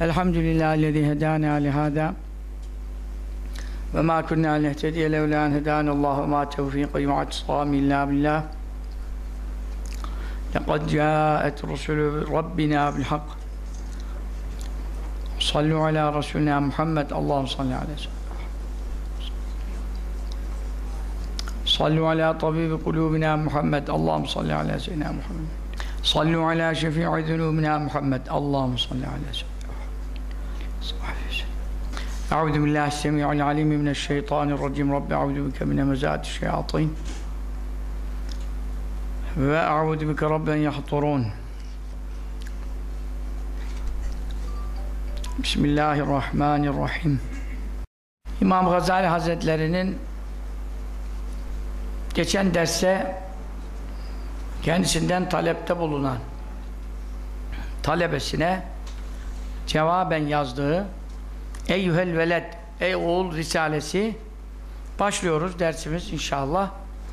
Elhamdülillahillezî hedâna lihâdâ ve mâ kunnâ lehtediye levlâ en hedânallâhu ve mâ tevfîqi ve i'tisâmi illâ billâh. Lekad câet rusulü Rabbina bil hak. Sallu alâ Resulina Muhammed. Allahümme salli aleyhi ve sellem. Sallu alâ tabîbi kulûbina Muhammed. Allahümme salli alâ seyyidina Muhammed. Sallu alâ şefî'i zunûbina Muhammed. Allahümme salli alâ seyyidina Euzu billahi s-semî'il alîm mineşşeytânirracîm. Rabbi euzu bike min hemezâti'ş-şeyâtîn ve euzu bike rabben yahturûn. Bismillahirrahmanirrahim. İmam Gazali Hazretleri'nin geçen derste kendisinden talepte bulunan talebesine cevaben yazdığı Eyyühel veled, ey oğul risalesi başlıyoruz dersimiz inşallah.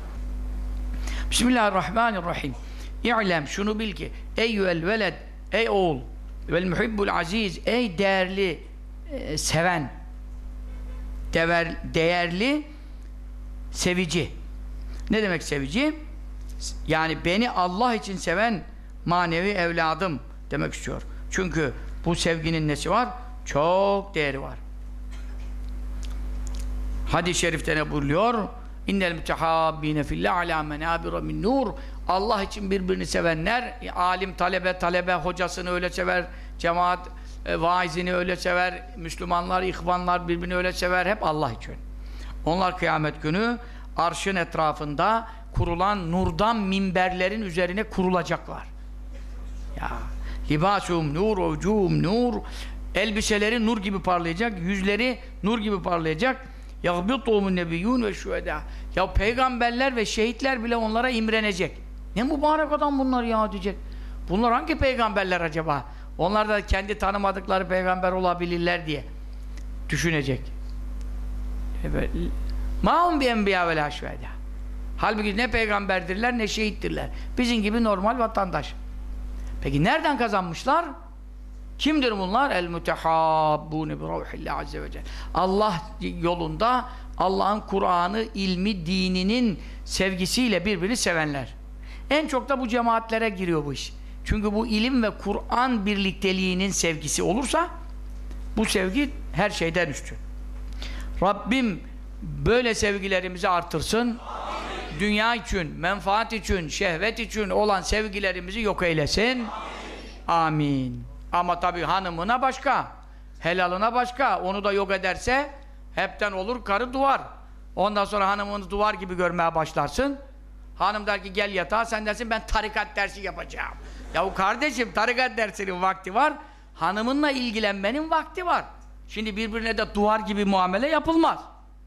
Bismillahirrahmanirrahim. İ'lem, şunu bil ki eyyühel veled, ey oğul, vel muhibbul aziz, ey değerli seven, değerli sevici. Ne demek sevici? Yani beni Allah için seven manevi evladım demek istiyor. Çünkü bu sevginin nesi var? Çok değeri var. Hadis-i şerifte ne buyuruyor? İnnel mütehabbine fillah ala menabira min nur. Allah için birbirini sevenler, alim talebe hocasını öyle sever, cemaat vaizini öyle sever, Müslümanlar, ihvanlar birbirini öyle sever, hep Allah için. Onlar kıyamet günü arşın etrafında kurulan nurdan minberlerin üzerine kurulacaklar. Ya libasum nur, ucum nur. Elbiseleri nur gibi parlayacak, yüzleri nur gibi parlayacak. Yagbituhumun nebiyyun ve şühedâ. Ya peygamberler ve şehitler bile onlara imrenecek. Ne mübarek adam bunlar ya diyecek. Bunlar hangi peygamberler acaba? Onlar da kendi tanımadıkları peygamber olabilirler diye düşünecek. Evet. Mâhum bi enbiyâ ve lâ şühedâ. Halbuki ne peygamberdirler ne şehittirler. Bizim gibi normal vatandaş. Peki nereden kazanmışlar? Kimdir bunlar? El-mütehabbûne bi ruhillah azze ve celle. Allah yolunda Allah'ın Kur'an'ı, ilmi, dininin sevgisiyle birbirini sevenler. En çok da bu cemaatlere giriyor bu iş. Çünkü bu ilim ve Kur'an birlikteliğinin sevgisi olursa bu sevgi her şeyden üstün. Rabbim böyle sevgilerimizi artırsın. Amin. Dünya için, menfaat için, şehvet için olan sevgilerimizi yok eylesin. Amin. Amin. Ama tabii hanımına başka, helalına başka. Onu da yok ederse hepten olur karı duvar. Ondan sonra hanımını duvar gibi görmeye başlarsın. Hanım der ki gel yatağa, sen dersin ben tarikat dersi yapacağım. Yahu kardeşim, tarikat dersinin vakti var. Hanımınla ilgilenmenin vakti var. Şimdi birbirine de duvar gibi muamele yapılmaz.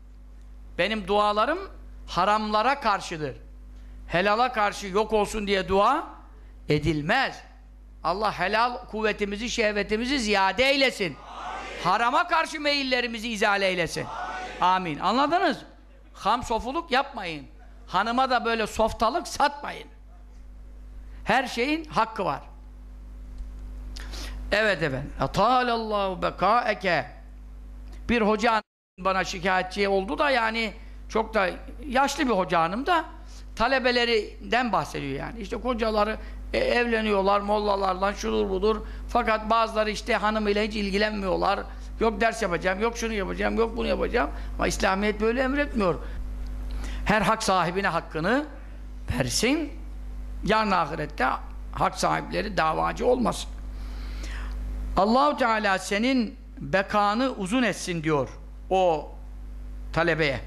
Benim dualarım haramlara karşıdır. Helala karşı yok olsun diye dua edilmez. Allah helal kuvvetimizi, şehvetimizi ziyade eylesin. Amin. Harama karşı meyillerimizi izale eylesin. Amin. Amin. Anladınız? Ham sofuluk yapmayın. Hanıma da böyle softalık satmayın. Her şeyin hakkı var. Evet efendim. Atâlallahu bekâeke. Bir hoca bana şikayetçi oldu da, yani çok da yaşlı bir hoca hanım da talebelerinden bahsediyor yani. İşte kocaları evleniyorlar mollalarla, şudur budur. Fakat bazıları işte hanımıyla hiç ilgilenmiyorlar. Yok ders yapacağım, yok şunu yapacağım, yok bunu yapacağım. Ama İslamiyet böyle emretmiyor. Her hak sahibine hakkını versin. Yarın ahirette hak sahipleri davacı olmasın. Allah-u Teala senin bekanı uzun etsin diyor o talebeye.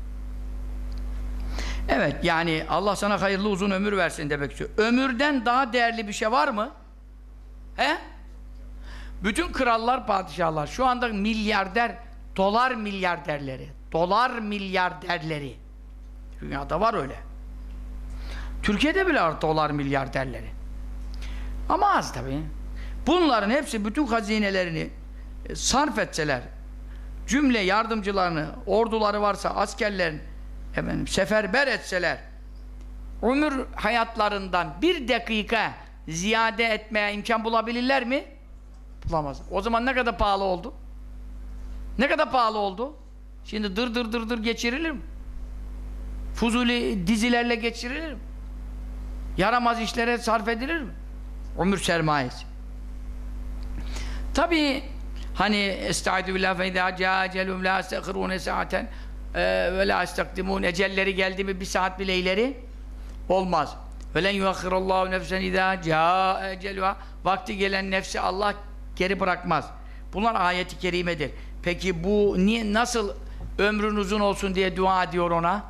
Evet, yani Allah sana hayırlı uzun ömür versin demek istiyor. Ömürden daha değerli bir şey var mı? He? Bütün krallar, padişahlar, şu anda milyarder, dolar milyarderleri. Dünyada var öyle. Türkiye'de bile var dolar milyarderleri. Ama az tabii. Bunların hepsi bütün hazinelerini sarf etseler, cümle yardımcılarını, orduları varsa askerlerini seferber etseler, ömür hayatlarından bir dakika ziyade etmeye imkan bulabilirler mi? Bulamaz. O zaman ne kadar pahalı oldu? Ne kadar pahalı oldu? Şimdi dır geçirilir mi? Fuzuli dizilerle geçirilir mi? Yaramaz işlere sarf edilir mi? Ömür sermayesi. Tabii hani estaizu billah fe izâ câ ecelûm lâ yestekhirûne sa'aten ve lâ yestakdimûn, ecelleri geldi mi bir saat bile ileri olmaz. Ve len yuakhirallâhu nefsen izâ câ ecelûhâ, vakti gelen nefsi Allah geri bırakmaz. Bunlar ayet-i kerimedir. Peki bu niye, nasıl ömrün uzun olsun diye dua ediyor ona?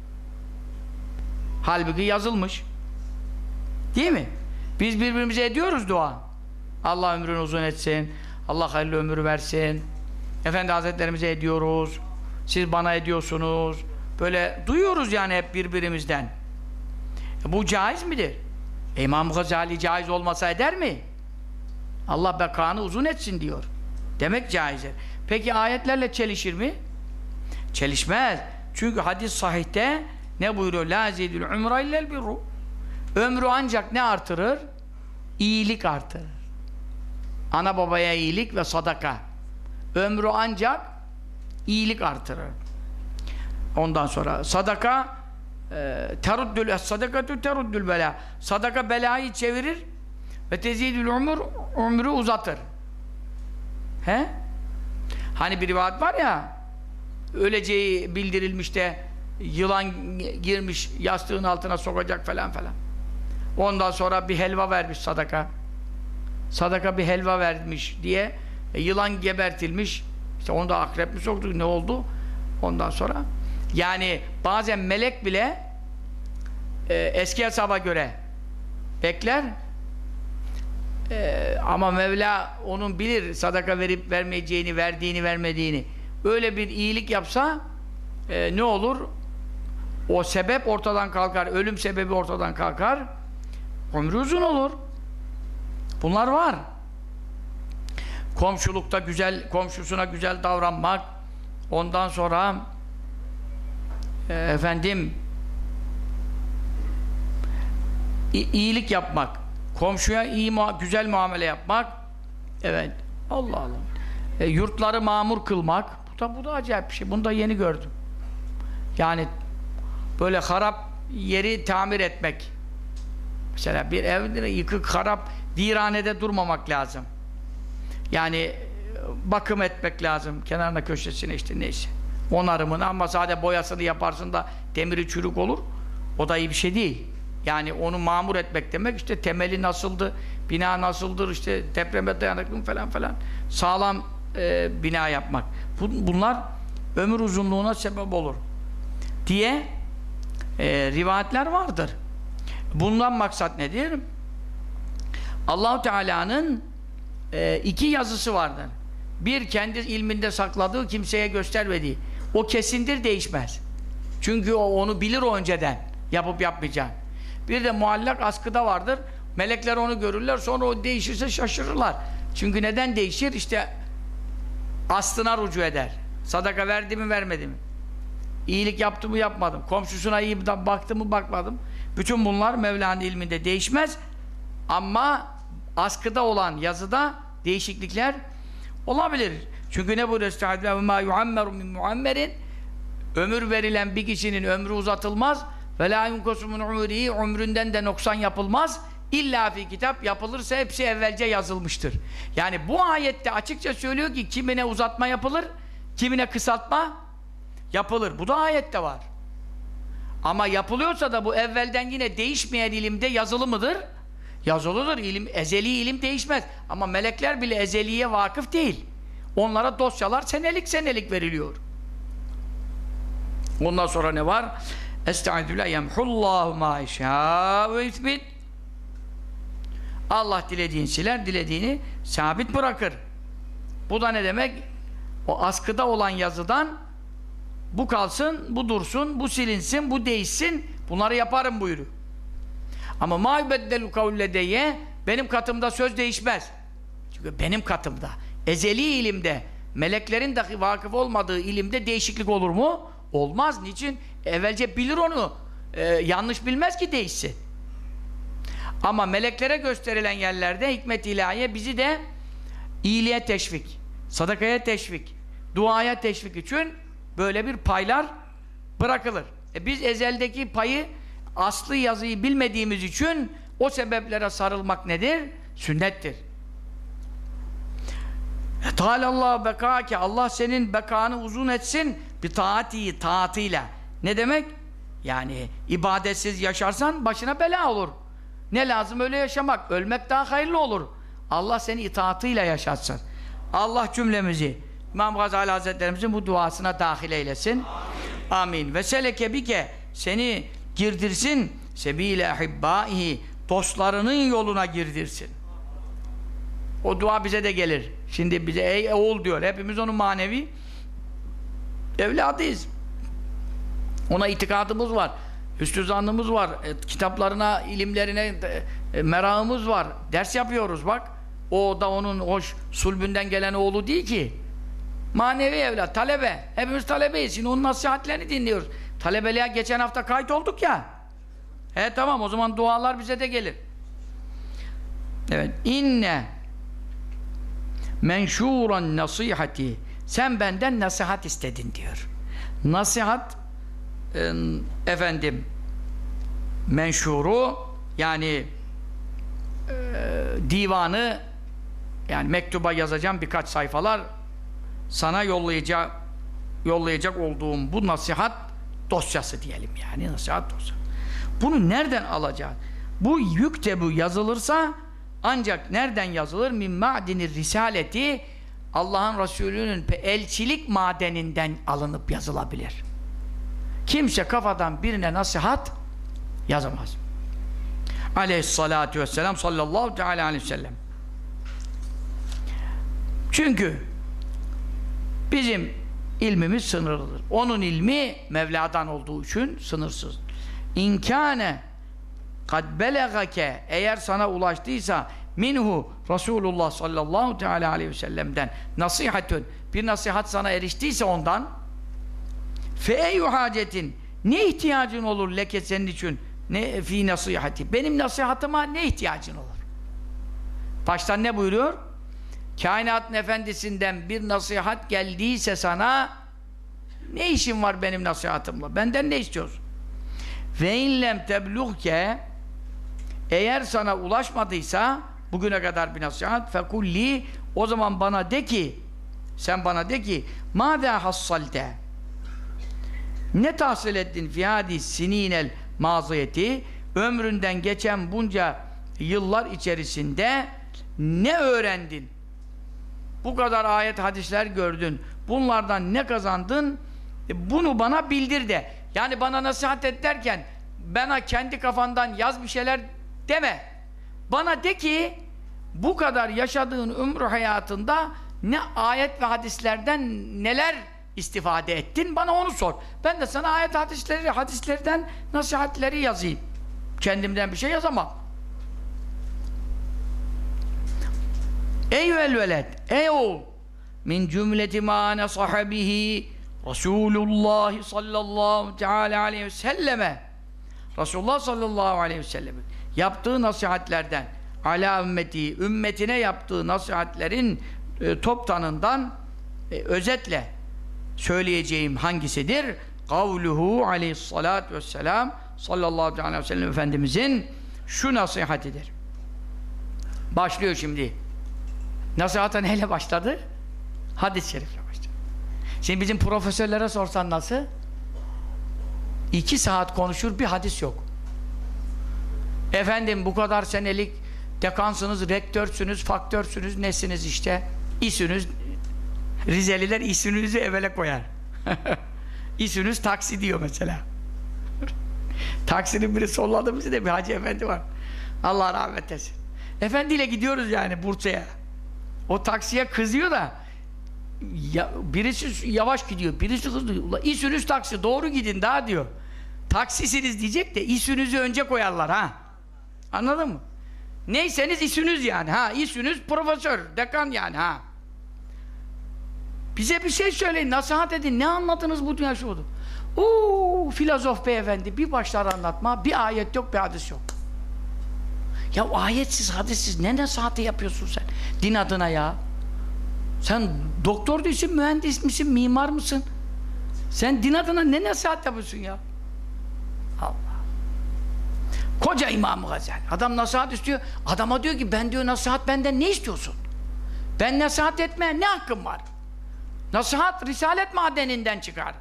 Halbuki yazılmış. Değil mi? Biz birbirimize ediyoruz dua. Allah ömrünü uzun etsin. Allah hayırlı ömür versin. Efendi Hazretlerimize ediyoruz. Siz bana ediyorsunuz. Böyle duyuyoruz yani hep birbirimizden. Bu caiz midir? İmam Gazali caiz olmasa eder mi? Allah bekanı uzun etsin diyor. Demek caizdir. Peki ayetlerle çelişir mi? Çelişmez. Çünkü hadis sahihte ne buyuruyor? La zidül umra illel birru. Ömrü ancak ne artırır? İyilik artırır. Ana babaya iyilik ve sadaka. Ömrü ancak iyilik artırır. Ondan sonra sadaka teruddül sadakatü teruddül bela. Sadaka belayı çevirir ve tezidül ömrü uzatır. He? Hani bir rivayet var ya, öleceği bildirilmiş de yılan girmiş yastığın altına sokacak falan falan. Ondan sonra bir helva vermiş sadaka. Sadaka bir helva vermiş diye yılan gebertilmiş. İşte onu da akrep mi soktu, ne oldu? Ondan sonra yani bazen melek bile eski hesaba göre bekler ama Mevla onun bilir sadaka verip vermeyeceğini, verdiğini vermediğini. Öyle bir iyilik yapsa ne olur? O sebep ortadan kalkar, ölüm sebebi ortadan kalkar, ömrü uzun olur. Bunlar var. Komşulukta güzel, komşusuna güzel davranmak, ondan sonra iyilik yapmak, komşuya güzel muamele yapmak, evet, Allah Allah. Yurtları mamur kılmak, bu da acayip bir şey. Bunu da yeni gördüm. Yani böyle harap yeri tamir etmek. Mesela bir ev yıkık, harap, viranede durmamak lazım. Yani bakım etmek lazım. Kenarına, köşesine işte neyse. Onarımını, ama sadece boyasını yaparsın da demiri çürük olur. O da iyi bir şey değil. Yani onu mamur etmek demek işte temeli nasıldı, bina nasıldır, işte depreme dayanıklı mı falan falan. Sağlam bina yapmak. Bunlar ömür uzunluğuna sebep olur diye rivayetler vardır. Bundan maksat nedir? Allah-u Teala'nın iki yazısı vardır. Bir, kendi ilminde sakladığı, kimseye göstermediği. O kesindir, değişmez. Çünkü onu bilir o önceden. Yapıp yapmayacağını. Bir de muallak askıda vardır. Melekler onu görürler, sonra o değişirse şaşırırlar. Çünkü neden değişir? İşte aslına rücu eder. Sadaka verdi mi, vermedi mi? İyilik yaptı mı, yapmadım. Komşusuna iyi baktı mı, bakmadım. Bütün bunlar Mevla'nın ilminde değişmez. Ama askıda olan yazıda değişiklikler olabilir. Çünkü ne buyuruyor? Estağfirullah ve ma yuammeru min muammerin, ömür verilen bir kişinin ömrü uzatılmaz ve la yunkasu min umrihi, ömründen de noksan yapılmaz. İlla fi kitap, yapılırsa hepsi evvelce yazılmıştır. Yani bu ayette açıkça söylüyor ki kimine uzatma yapılır, kimine kısaltma yapılır. Bu da ayette var. Ama yapılıyorsa da bu evvelden yine değişmeyen ilimde yazılı mıdır? Yazılıdır. İlim, ezeli ilim değişmez. Ama melekler bile ezeliye vakıf değil. Onlara dosyalar senelik veriliyor. Ondan sonra ne var? Estağfirullah yemhullahu ma yasha ve yuthbit. Allah dilediğini siler, dilediğini sabit bırakır. Bu da ne demek? O askıda olan yazıdan bu kalsın, bu dursun, bu silinsin, bu değişsin, bunları yaparım buyuruyor. Ama mâ yubeddelu kavledeye, benim katımda söz değişmez. Çünkü benim katımda, ezeli ilimde, meleklerin dahi vakıf olmadığı ilimde değişiklik olur mu? Olmaz. Niçin? Evvelce bilir onu. Yanlış bilmez ki değişsin. Ama meleklere gösterilen yerlerde hikmet-i ilahiye bizi de iyiliğe teşvik, sadakaya teşvik, duaya teşvik için böyle bir paylar bırakılır. Biz ezeldeki payı, aslı yazıyı bilmediğimiz için o sebeplere sarılmak nedir? Sünnettir. Teâlâllâhu bekâke, Allah senin bekanı uzun etsin bir taatıyla. Ne demek? Yani ibadetsiz yaşarsan başına bela olur. Ne lazım öyle yaşamak? Ölmek daha hayırlı olur. Allah seni itaatıyla yaşatsın. Allah cümlemizi İmam Gazali Hazretlerimizin bu duasına dahil eylesin. Amin. Ve seleke bike, seni girdirsin sebîle ahibbâihi, dostlarının yoluna girdirsin. O dua bize de gelir. Şimdi bize ey oğul diyor. Hepimiz onun manevi evladıyız. Ona itikadımız var. Hüsnü zannımız var. Kitaplarına, ilimlerine merakımız var. Ders yapıyoruz bak. O da onun hoş sulbünden gelen oğlu değil ki. Manevi evlat, talebe. Hepimiz talebeyiz. Şimdi onun nasihatlerini dinliyoruz. Talebeliğe geçen hafta kayıt olduk ya. Tamam, o zaman dualar bize de gelir. Evet. İnne menşûran nasihati, sen benden nasihat istedin diyor. Nasihat efendim menşuru yani divanı, yani mektuba yazacağım birkaç sayfalar, sana yollayacak olduğum bu nasihat dosyası diyelim, yani nasihat dosyası. Bunu nereden alacağız? Bu yüktebu yazılırsa ancak nereden yazılır? Min ma'dinir risaleti, Allah'ın Resulü'nün elçilik madeninden alınıp yazılabilir. Kimse kafadan birine nasihat yazamaz. Aleyhissalatu vesselam sallallahu teala aleyhi ve sellem. Çünkü bizim ilmimiz sınırlıdır. Onun ilmi Mevla'dan olduğu için sınırsız. İnkâne kad belegake, eğer sana ulaştıysa minhu Resulullah sallallahu teala aleyhi ve sellem'den nasihatün, bir nasihat sana eriştiyse ondan, fe eyyü hacetin, ne ihtiyacın olur leke senin için, ne fi nasihati, benim nasihatıma ne ihtiyacın olur? Baştan ne buyuruyor? Kainatın efendisinden bir nasihat geldiyse sana, ne işin var benim nasihatımla? Benden ne istiyorsun? Ve inlem tebluğke, eğer sana ulaşmadıysa bugüne kadar bir nasihat, fekulli, o zaman bana de ki, sen bana de ki, mâzâ hassalte, ne tahsil ettin fi hadis sininel maziyeti, ömründen geçen bunca yıllar içerisinde ne öğrendin? Bu kadar ayet hadisler gördün. Bunlardan ne kazandın? Bunu bana bildir de. Yani bana nasihat et derken bana kendi kafandan yaz bir şeyler deme. Bana de ki bu kadar yaşadığın ömrü hayatında ne ayet ve hadislerden neler istifade ettin? Bana onu sor. Ben de sana ayet hadislerden nasihatleri yazayım. Kendimden bir şey yazamam. Eyyüel veled, ey oğul, min cümleti ma nesaha bihi Resulullah sallallahu teala aleyhi ve selleme, Resulullah sallallahu aleyhi ve sellemin yaptığı nasihatlerden, ala ümmeti, ümmetine yaptığı nasihatlerin toptanından özetle söyleyeceğim hangisidir? Kavluhu aleyhissalatu vesselam sallallahu aleyhi ve sellem Efendimizin şu nasihatidir. Başlıyor şimdi. Nasihata neyle başladı? Hadis-i şerifle başladı. Şimdi bizim profesörlere sorsan nasıl? 2 saat konuşur, bir hadis yok. Efendim bu kadar senelik dekansınız, rektörsünüz, faktörsünüz, nesiniz işte? İsünüz, Rizeliler isünüzü evvele koyar. İsünüz taksi diyor mesela. Taksinin biri solladı bizi de bir hacı efendi var. Allah rahmet etsin. Efendiyle gidiyoruz yani Bursa'ya. O taksiye kızıyor da birisi yavaş gidiyor, birisi hızlı. İsünüz taksi, doğru gidin daha diyor. Taksisiniz diyecek de isünüzü önce koyarlar ha. Anladın mı? Neyseniz isünüz yani ha. İsünüz profesör, dekan yani ha. Bize bir şey söyleyin, nasihat edin. Ne anladınız bu dünya şuudu? Filozof beyefendi bir başlar anlatma, bir ayet yok, bir hadis yok. Ya ayetsiz, hadissiz ne nasihati yapıyorsun sen? Din adına ya. Sen doktor değilsin, mühendis misin, mimar mısın? Sen din adına ne nasihat yapıyorsun ya? Allah. Koca İmam-ı Gazali. Adam nasihat istiyor. Adama diyor ki ben diyor nasihat benden ne istiyorsun? Ben nasihat etmeye ne hakkım var? Nasihat Risalet madeninden çıkar.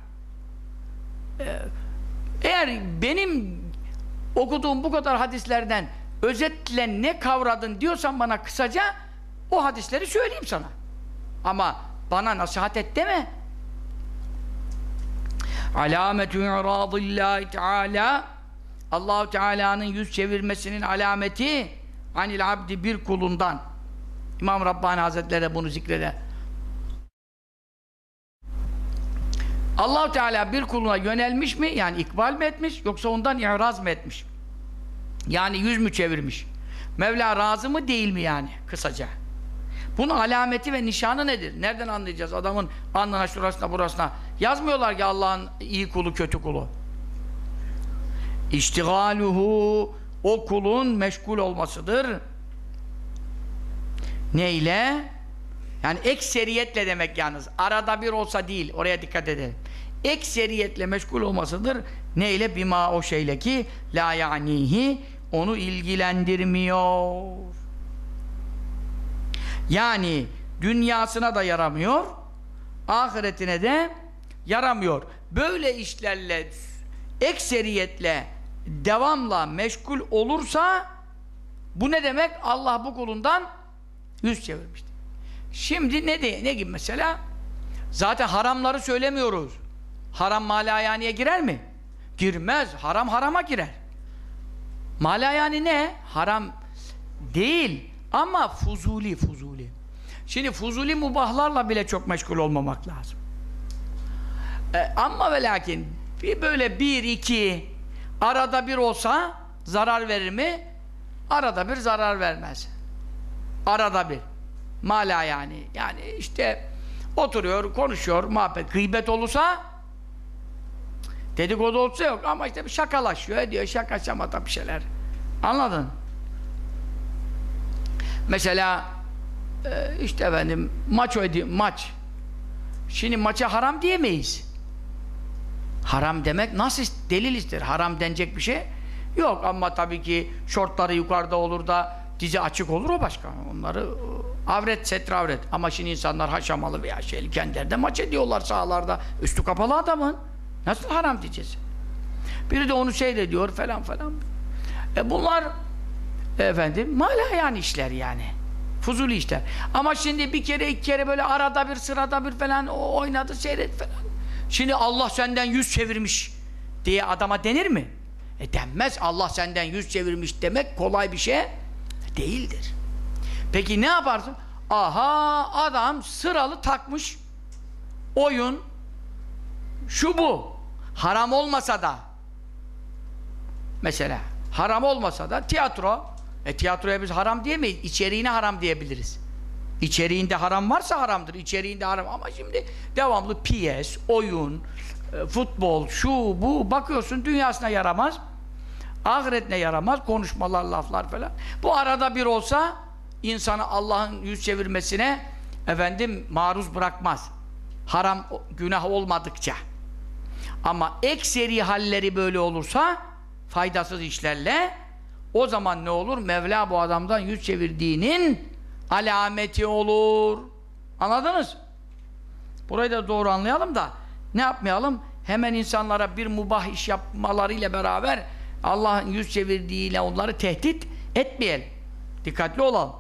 Eğer benim okuduğum bu kadar hadislerden özetle ne kavradın diyorsan bana kısaca o hadisleri söyleyeyim sana. Ama bana nasihat et deme. Alametü i'radillahi teala, Allah-u Teala'nın yüz çevirmesinin alameti anil abdi bir kulundan. İmam Rabbani Hazretleri de bunu zikreder. Allah-u Teala bir kuluna yönelmiş mi? Yani ikbal mi etmiş? Yoksa ondan i'raz mı etmiş? Yani yüz mü çevirmiş? Mevla razı mı değil mi yani? Kısaca. Bunun alameti ve nişanı nedir? Nereden anlayacağız? Adamın alnına, şurasına, burasına yazmıyorlar ki Allah'ın iyi kulu, kötü kulu. İştigaluhu, o kulun meşgul olmasıdır. Neyle? Yani ekseriyetle demek yalnız. Arada bir olsa değil. Oraya dikkat edelim. Ekseriyetle meşgul olmasıdır. Neyle? Bima, o şeyle ki la ya'nihi, onu ilgilendirmiyor. Yani dünyasına da yaramıyor, ahiretine de yaramıyor. Böyle işlerle ekseriyetle, devamla meşgul olursa bu ne demek? Allah bu kulundan yüz çevirmiştir. Şimdi ne gibi mesela? Zaten haramları söylemiyoruz. Haram malayaniye girer mi? Girmez. Haram harama girer. Malayani ne? Haram değil. Ama fuzuli. Şimdi fuzuli mubahlarla bile çok meşgul olmamak lazım. Ama ve lakin böyle bir iki arada bir olsa zarar verir mi? Arada bir zarar vermez. Arada bir. Mala yani. Yani işte oturuyor, konuşuyor, muhabbet. Gıybet olursa dedikodu olsa yok ama işte bir şakalaşıyor, ediyor, şaka şamata bir şeyler. Anladın? Mesela işte efendim maç. Şimdi maça haram diyemeyiz. Haram demek nasıl delil ister? Haram denecek bir şey yok ama tabii ki şortları yukarıda olur da dizi açık olur, o başka. Onları avret, setre avret. Ama şimdi insanlar haşamalı veya şeyli kendilerinde maç ediyorlar sahalarda. Üstü kapalı adamın. Nasıl haram diyeceğiz? Biri de onu seyrediyor falan. Bunlar efendim yani işler yani. Fuzuli işler. Ama şimdi bir kere iki kere böyle arada bir sırada bir falan oynadı seyret falan. Şimdi Allah senden yüz çevirmiş diye adama denir mi? Denmez. Allah senden yüz çevirmiş demek kolay bir şey değildir. Peki ne yaparsın? Aha adam sıralı takmış oyun şu bu. Haram olmasa da mesela haram olmasa da tiyatro. Tiyatroya biz haram diyemeyiz. İçeriğine haram diyebiliriz. İçeriğinde haram varsa haramdır. İçeriğinde haram. Ama şimdi devamlı piyes, oyun, futbol, şu bu bakıyorsun dünyasına yaramaz. Ahiretine yaramaz. Konuşmalar, laflar falan. Bu arada bir olsa insanı Allah'ın yüz çevirmesine maruz bırakmaz. Haram, günah olmadıkça. Ama ekseri halleri böyle olursa faydasız işlerle o zaman ne olur? Mevla bu adamdan yüz çevirdiğinin alameti olur. Anladınız? Burayı da doğru anlayalım da ne yapmayalım? Hemen insanlara bir mubah iş yapmalarıyla beraber Allah'ın yüz çevirdiğiyle onları tehdit etmeyelim. Dikkatli olalım.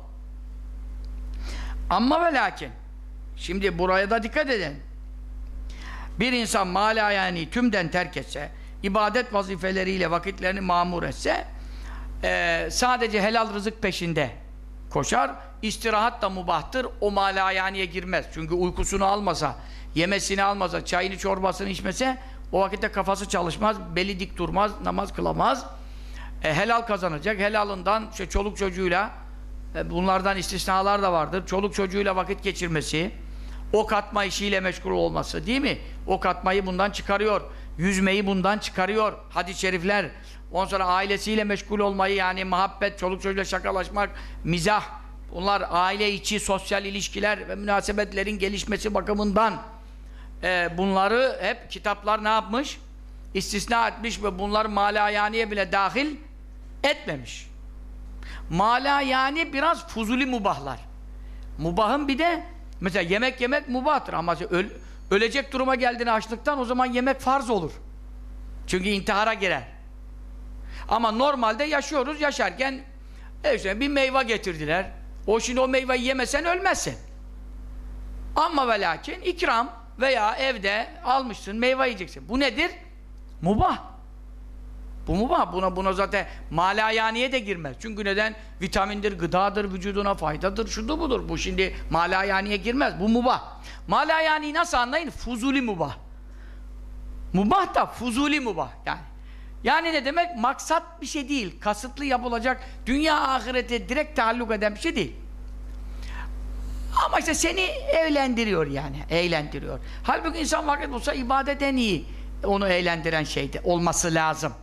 Amma ve lakin şimdi buraya da dikkat edin. Bir insan mala yani tümden terk etse, ibadet vazifeleriyle vakitlerini mamur etse, sadece helal rızık peşinde koşar, istirahat da mubahtır, o malayaniye girmez. Çünkü uykusunu almasa, yemesini almasa, çayını çorbasını içmese, o vakitte kafası çalışmaz, beli dik durmaz, namaz kılamaz. Helal kazanacak, helalından çoluk çocuğuyla, bunlardan istisnalar da vardır, çoluk çocuğuyla vakit geçirmesi, ok atma işiyle meşgul olması, değil mi? Ok atmayı bundan çıkarıyor, yüzmeyi bundan çıkarıyor, hadis-i şerifler. Ondan sonra ailesiyle meşgul olmayı, yani muhabbet, çoluk çocuğuyla şakalaşmak, mizah, bunlar aile içi sosyal ilişkiler ve münasebetlerin gelişmesi bakımından bunları hep kitaplar ne yapmış? İstisna etmiş ve bunlar malayaniye bile dahil etmemiş. Malayani biraz fuzuli mubahlar. Mubahın bir de mesela yemek yemek mubahtır ama ölecek duruma geldiğinde açlıktan o zaman yemek farz olur. Çünkü intihara girer. Ama normalde yaşıyoruz, yaşarken işte bir meyve getirdiler. Şimdi o meyveyi yemesen ölmezsin. Ama ve lakin ikram veya evde almışsın meyve yiyeceksin. Bu nedir? Mubah. Bu mubah. Buna zaten malayaniye de girmez. Çünkü neden? Vitamindir, gıdadır, vücuduna faydadır, şudur budur. Bu şimdi malayaniye girmez. Bu mubah. Malayaniyi nasıl anlayın? Fuzuli mubah. Mubah da fuzuli mubah. Yani ne demek? Maksat bir şey değil. Kasıtlı yapılacak, dünya ahirete direkt taalluk eden bir şey değil. Ama işte seni eğlendiriyor yani. Eğlendiriyor. Halbuki insan vakit bulsa ibadet en iyi onu eğlendiren şeyde olması lazım.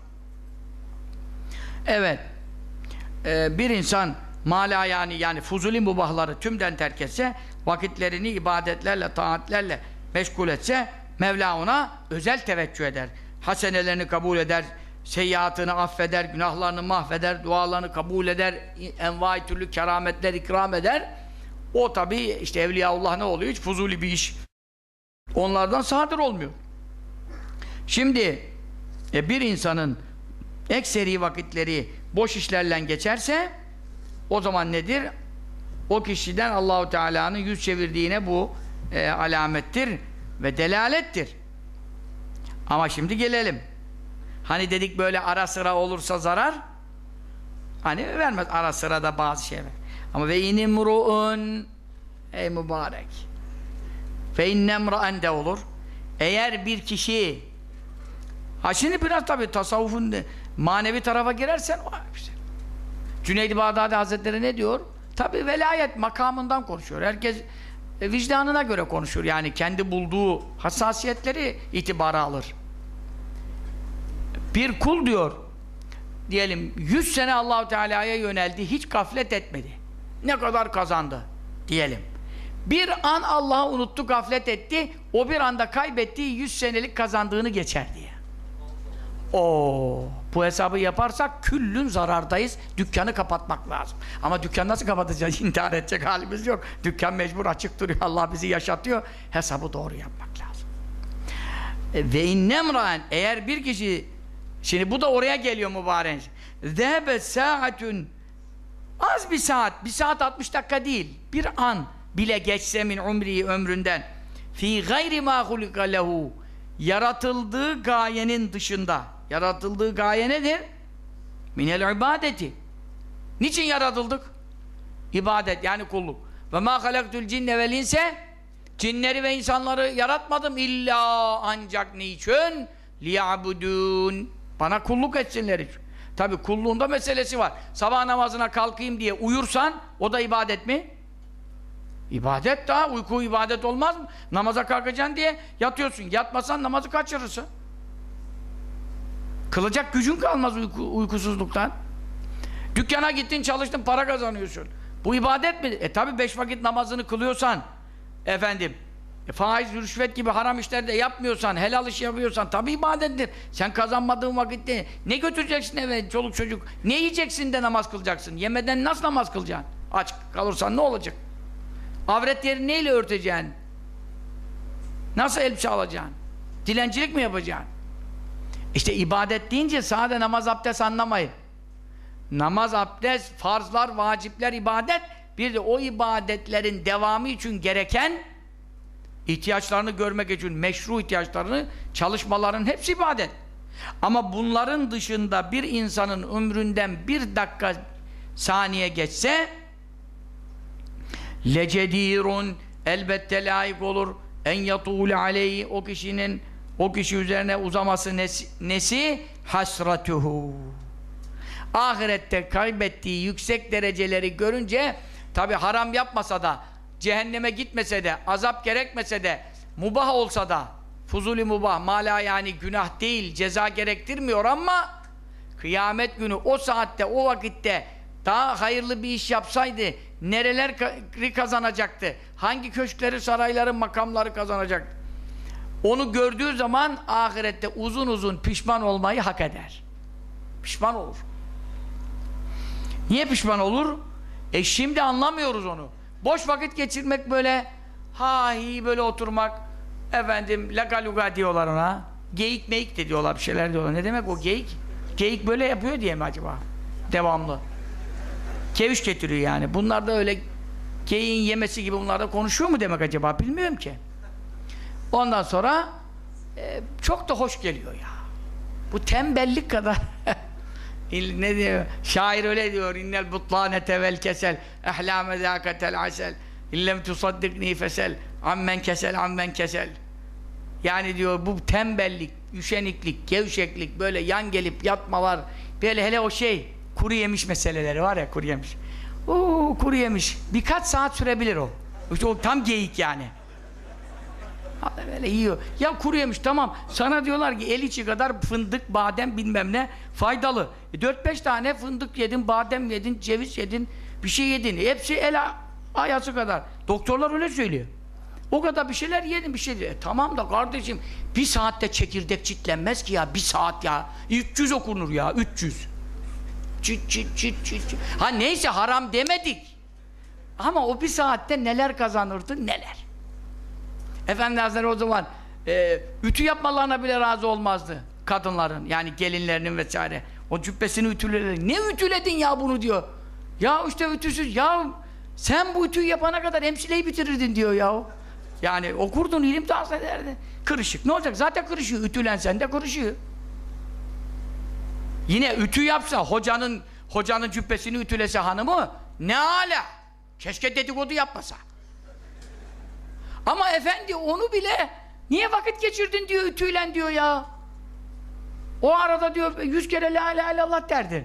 Evet. Bir insan yani fuzuli mubahları tümden terk etse, vakitlerini ibadetlerle, taatlerle meşgul etse, Mevla ona özel teveccüh eder. Hasenelerini kabul eder, seyyiatını affeder, günahlarını mahveder, dualarını kabul eder, envai türlü kerametler ikram eder. O tabi işte Evliyaullah ne oluyor? Hiç fuzuli bir iş. Onlardan sadır olmuyor. Şimdi bir insanın ekseri vakitleri boş işlerle geçerse o zaman nedir? O kişiden Allahu Teala'nın yüz çevirdiğine bu alamettir ve delalettir. Ama şimdi gelelim. Hani dedik böyle ara sıra olursa zarar, hani vermez ara sıra da bazı şeyler. Ama ve inimru'un, ey mübarek, fe innemra'en de olur. Eğer bir kişi, şimdi biraz tabii tasavvufun manevi tarafa girersen işte. Cüneyd-i Bağdadi Hazretleri ne diyor? Tabii velayet makamından konuşuyor. Herkes vicdanına göre konuşur. Yani kendi bulduğu hassasiyetleri itibara alır. Bir kul diyor, diyelim 100 sene Allah-u Teala'ya yöneldi, hiç gaflet etmedi. Ne kadar kazandı diyelim. Bir an Allah'ı unuttu, gaflet etti, o bir anda kaybettiği 100 senelik kazandığını geçer diye. Bu hesabı yaparsak küllün zarardayız, dükkanı kapatmak lazım. Ama dükkanı nasıl kapatacağız? İntihar edecek halimiz yok. Dükkan mecbur açık duruyor, Allah bizi yaşatıyor. Hesabı doğru yapmak lazım. Ve innemraen, eğer bir kişi, şimdi bu da oraya geliyor mübarek. Zehebe saatun, az bir saat 60 dakika değil, bir an bile geçse min umri, ömründen, fi gayri ma hulika lehu, yaratıldığı gayenin dışında. Yaratıldığı gaye nedir? Minel ibadeti. Niçin yaratıldık? İbadet, yani kulluk. Ve ma halaktul cinne vel inse, cinleri ve insanları yaratmadım illa ancak niçin? Liya'budun, bana kulluk etsinler için. Tabi kulluğunda meselesi var. Sabah namazına kalkayım diye uyursan o da ibadet mi? İbadet daha, uyku ibadet olmaz mı? Namaza kalkacaksın diye yatıyorsun. Yatmasan namazı kaçırırsın. Kılacak gücün kalmaz uykusuzluktan. Dükkana gittin, çalıştın, para kazanıyorsun. Bu ibadet mi? Tabi 5 vakit namazını kılıyorsan, faiz, rüşvet gibi haram işler de yapmıyorsan, helal iş yapıyorsan tabi ibadettir. Sen kazanmadığın vakitte ne götüreceksin eve, çoluk çocuk? Ne yiyeceksin de namaz kılacaksın? Yemeden nasıl namaz kılacaksın? Aç kalırsan ne olacak? Avret yerini neyle örteceksin? Nasıl elbise alacaksın? Dilencilik mi yapacaksın? İşte ibadet deyince sadece namaz, abdest anlamayın. Namaz, abdest, farzlar, vacipler, ibadet, bir de o ibadetlerin devamı için gereken ihtiyaçlarını görmek için meşru ihtiyaçlarını, çalışmaların hepsi ibadet. Ama bunların dışında bir insanın ömründen bir dakika, saniye geçse lecedirun, elbette layık olur en yatûle aleyhi, o kişi üzerine uzaması nesi? Hasratuhu. Ahirette kaybettiği yüksek dereceleri görünce, tabi haram yapmasa da, cehenneme gitmese de, azap gerekmese de, mubah olsa da, fuzuli mubah, mala yani günah değil, ceza gerektirmiyor ama kıyamet günü o saatte, o vakitte daha hayırlı bir iş yapsaydı, nereleri kazanacaktı, hangi köşkleri, sarayları, makamları kazanacaktı. Onu gördüğü zaman ahirette uzun uzun pişman olmayı hak eder. Pişman olur. Niye pişman olur? Şimdi anlamıyoruz onu. Boş vakit geçirmek böyle, hahi böyle oturmak, efendim lagaluga diyorlar ona. Geyik meyik de diyorlar, bir şeyler diyorlar. Ne demek o geyik? Geyik böyle yapıyor diye mi acaba? Devamlı. Keviş getiriyor yani. Bunlar da öyle geyiğin yemesi gibi bunlar da konuşuyor mu demek acaba? Bilmiyorum ki. Ondan sonra çok da hoş geliyor ya. Bu tembellik kadar ne diyor? Şair öyle diyor. İnnel butlânete vel kesel ehlâme zâketel asel illem tusaddiknî fesel ammen kesel. Yani diyor bu tembellik, üşeniklik, gevşeklik, böyle yan gelip yatmalar, böyle hele o kuru yemiş meseleleri var ya, kuru yemiş. Kuru yemiş. Birkaç saat sürebilir o. İşte o tam geyik yani. Böyle yiyor. Ya kuru yemiş tamam. Sana diyorlar ki el içi kadar fındık, badem bilmem ne faydalı. 4-5 tane fındık yedin, badem yedin, ceviz yedin, bir şey yedin. Hepsi el ayası kadar. Doktorlar öyle söylüyor. O kadar bir şeyler yedin, bir şey diyor. Tamam da kardeşim, bir saatte çekirdek çitlenmez ki ya, bir saat ya. 300 okunur ya, 300. Çit. Ha neyse, haram demedik. Ama o bir saatte neler kazanırdı, neler. Efendi Hazretleri o zaman ütü yapmalarına bile razı olmazdı kadınların, yani gelinlerinin vesaire. O cübbesini ütüledin. Ne ütüledin ya bunu diyor. Ya işte ütüsüz, ya sen bu ütüyü yapana kadar hemşireyi bitirirdin diyor ya. Yani okurdun, ilim tahsil ederdin. Kırışık. Ne olacak? Zaten kırışıyor. Ütülensen de kırışıyor. Yine ütü yapsa, hocanın cübbesini ütülese hanımı, ne âlâ. Keşke dedikodu yapmasa. Ama efendi onu bile niye vakit geçirdin diyor, ütüyle diyor ya. O arada diyor 100 kere la ilahe illallah derdin.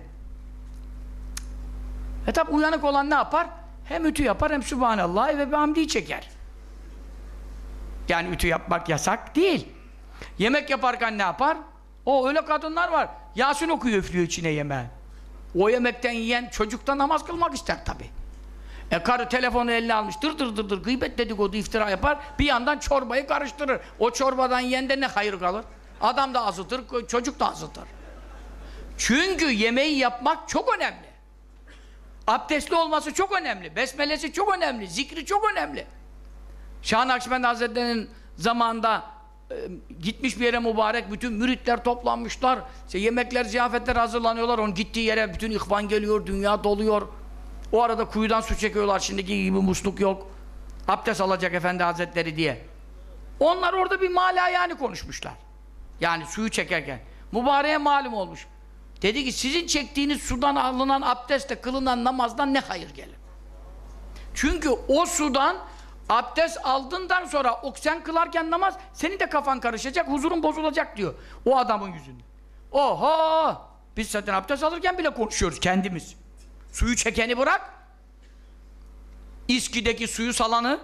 Tabi uyanık olan ne yapar? Hem ütü yapar hem Sübhanallah ve bihamdihi çeker. Yani ütü yapmak yasak değil. Yemek yaparken ne yapar? Öyle kadınlar var. Yasin okuyor, üflüyor içine yemeğe. O yemekten yiyen çocuk da namaz kılmak ister tabi. Karı telefonu eline almış, dır gıybet dedikodu iftira yapar, bir yandan çorbayı karıştırır. O çorbadan yiyen de ne hayır kalır? Adam da azıtır, çocuk da azıtır. Çünkü yemeği yapmak çok önemli. Abdestli olması çok önemli, besmelesi çok önemli, zikri çok önemli. Şah-ı Nakşibend Hazretleri'nin zamanında gitmiş bir yere mübarek, bütün müritler toplanmışlar, yemekler, ziyafetler hazırlanıyorlar, onun gittiği yere bütün ihvan geliyor, dünya doluyor. O arada kuyudan su çekiyorlar, şimdiki gibi musluk yok. Abdest alacak Efendi Hazretleri diye. Onlar orada bir yani konuşmuşlar. Yani suyu çekerken. Mübareğe malum olmuş. Dedi ki sizin çektiğiniz sudan alınan abdestle kılınan namazdan ne hayır gelir? Çünkü o sudan abdest aldığından sonra sen kılarken namaz, senin de kafan karışacak, huzurun bozulacak diyor. O adamın yüzünde. Oho! Biz zaten abdest alırken bile konuşuyoruz kendimiz. Suyu çekeni bırak. İSKİ'deki suyu salanı.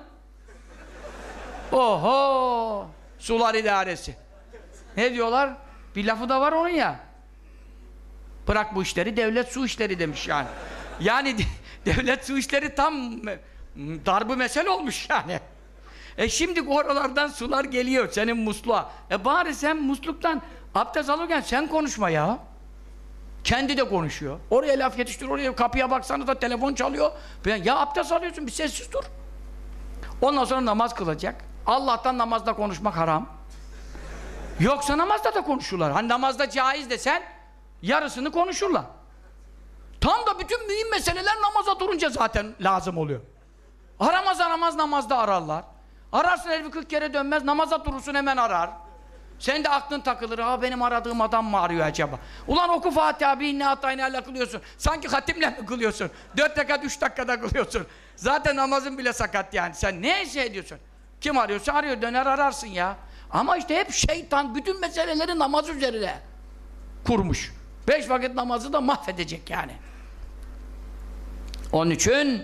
Oho! Sular idaresi. Ne diyorlar? Bir lafı da var onun ya. Bırak bu işleri, devlet su işleri demiş yani. Yani devlet su işleri tam darbu mesele olmuş yani. Şimdi oralardan sular geliyor senin musluğa. Bari sen musluktan abdest alırken sen konuşma ya. Kendi de konuşuyor. Oraya laf yetiştir, oraya kapıya baksanız da telefon çalıyor. Ya abdest alıyorsun, bir sessiz dur. Ondan sonra namaz kılacak. Allah'tan namazda konuşmak haram. Yoksa namazda da konuşurlar. Hani namazda caiz desen yarısını konuşurlar. Tam da bütün mühim meseleler namaza durunca zaten lazım oluyor. Aramaz namazda ararlar. Ararsın herifi 40 kere dönmez, namaza durursun hemen arar. Sen de aklın takılır, benim aradığım adam mı arıyor acaba? Ulan oku Fatiha, bir inne hatayneyle kılıyorsun. Sanki hatimle mi kılıyorsun? 4 dakika, 3 dakikada kılıyorsun. Zaten namazın bile sakat yani. Sen ne ediyorsun? Kim arıyorsa arıyor, döner ararsın ya. Ama işte hep şeytan bütün meseleleri namaz üzerine kurmuş. 5 vakit namazı da mahvedecek yani. Onun için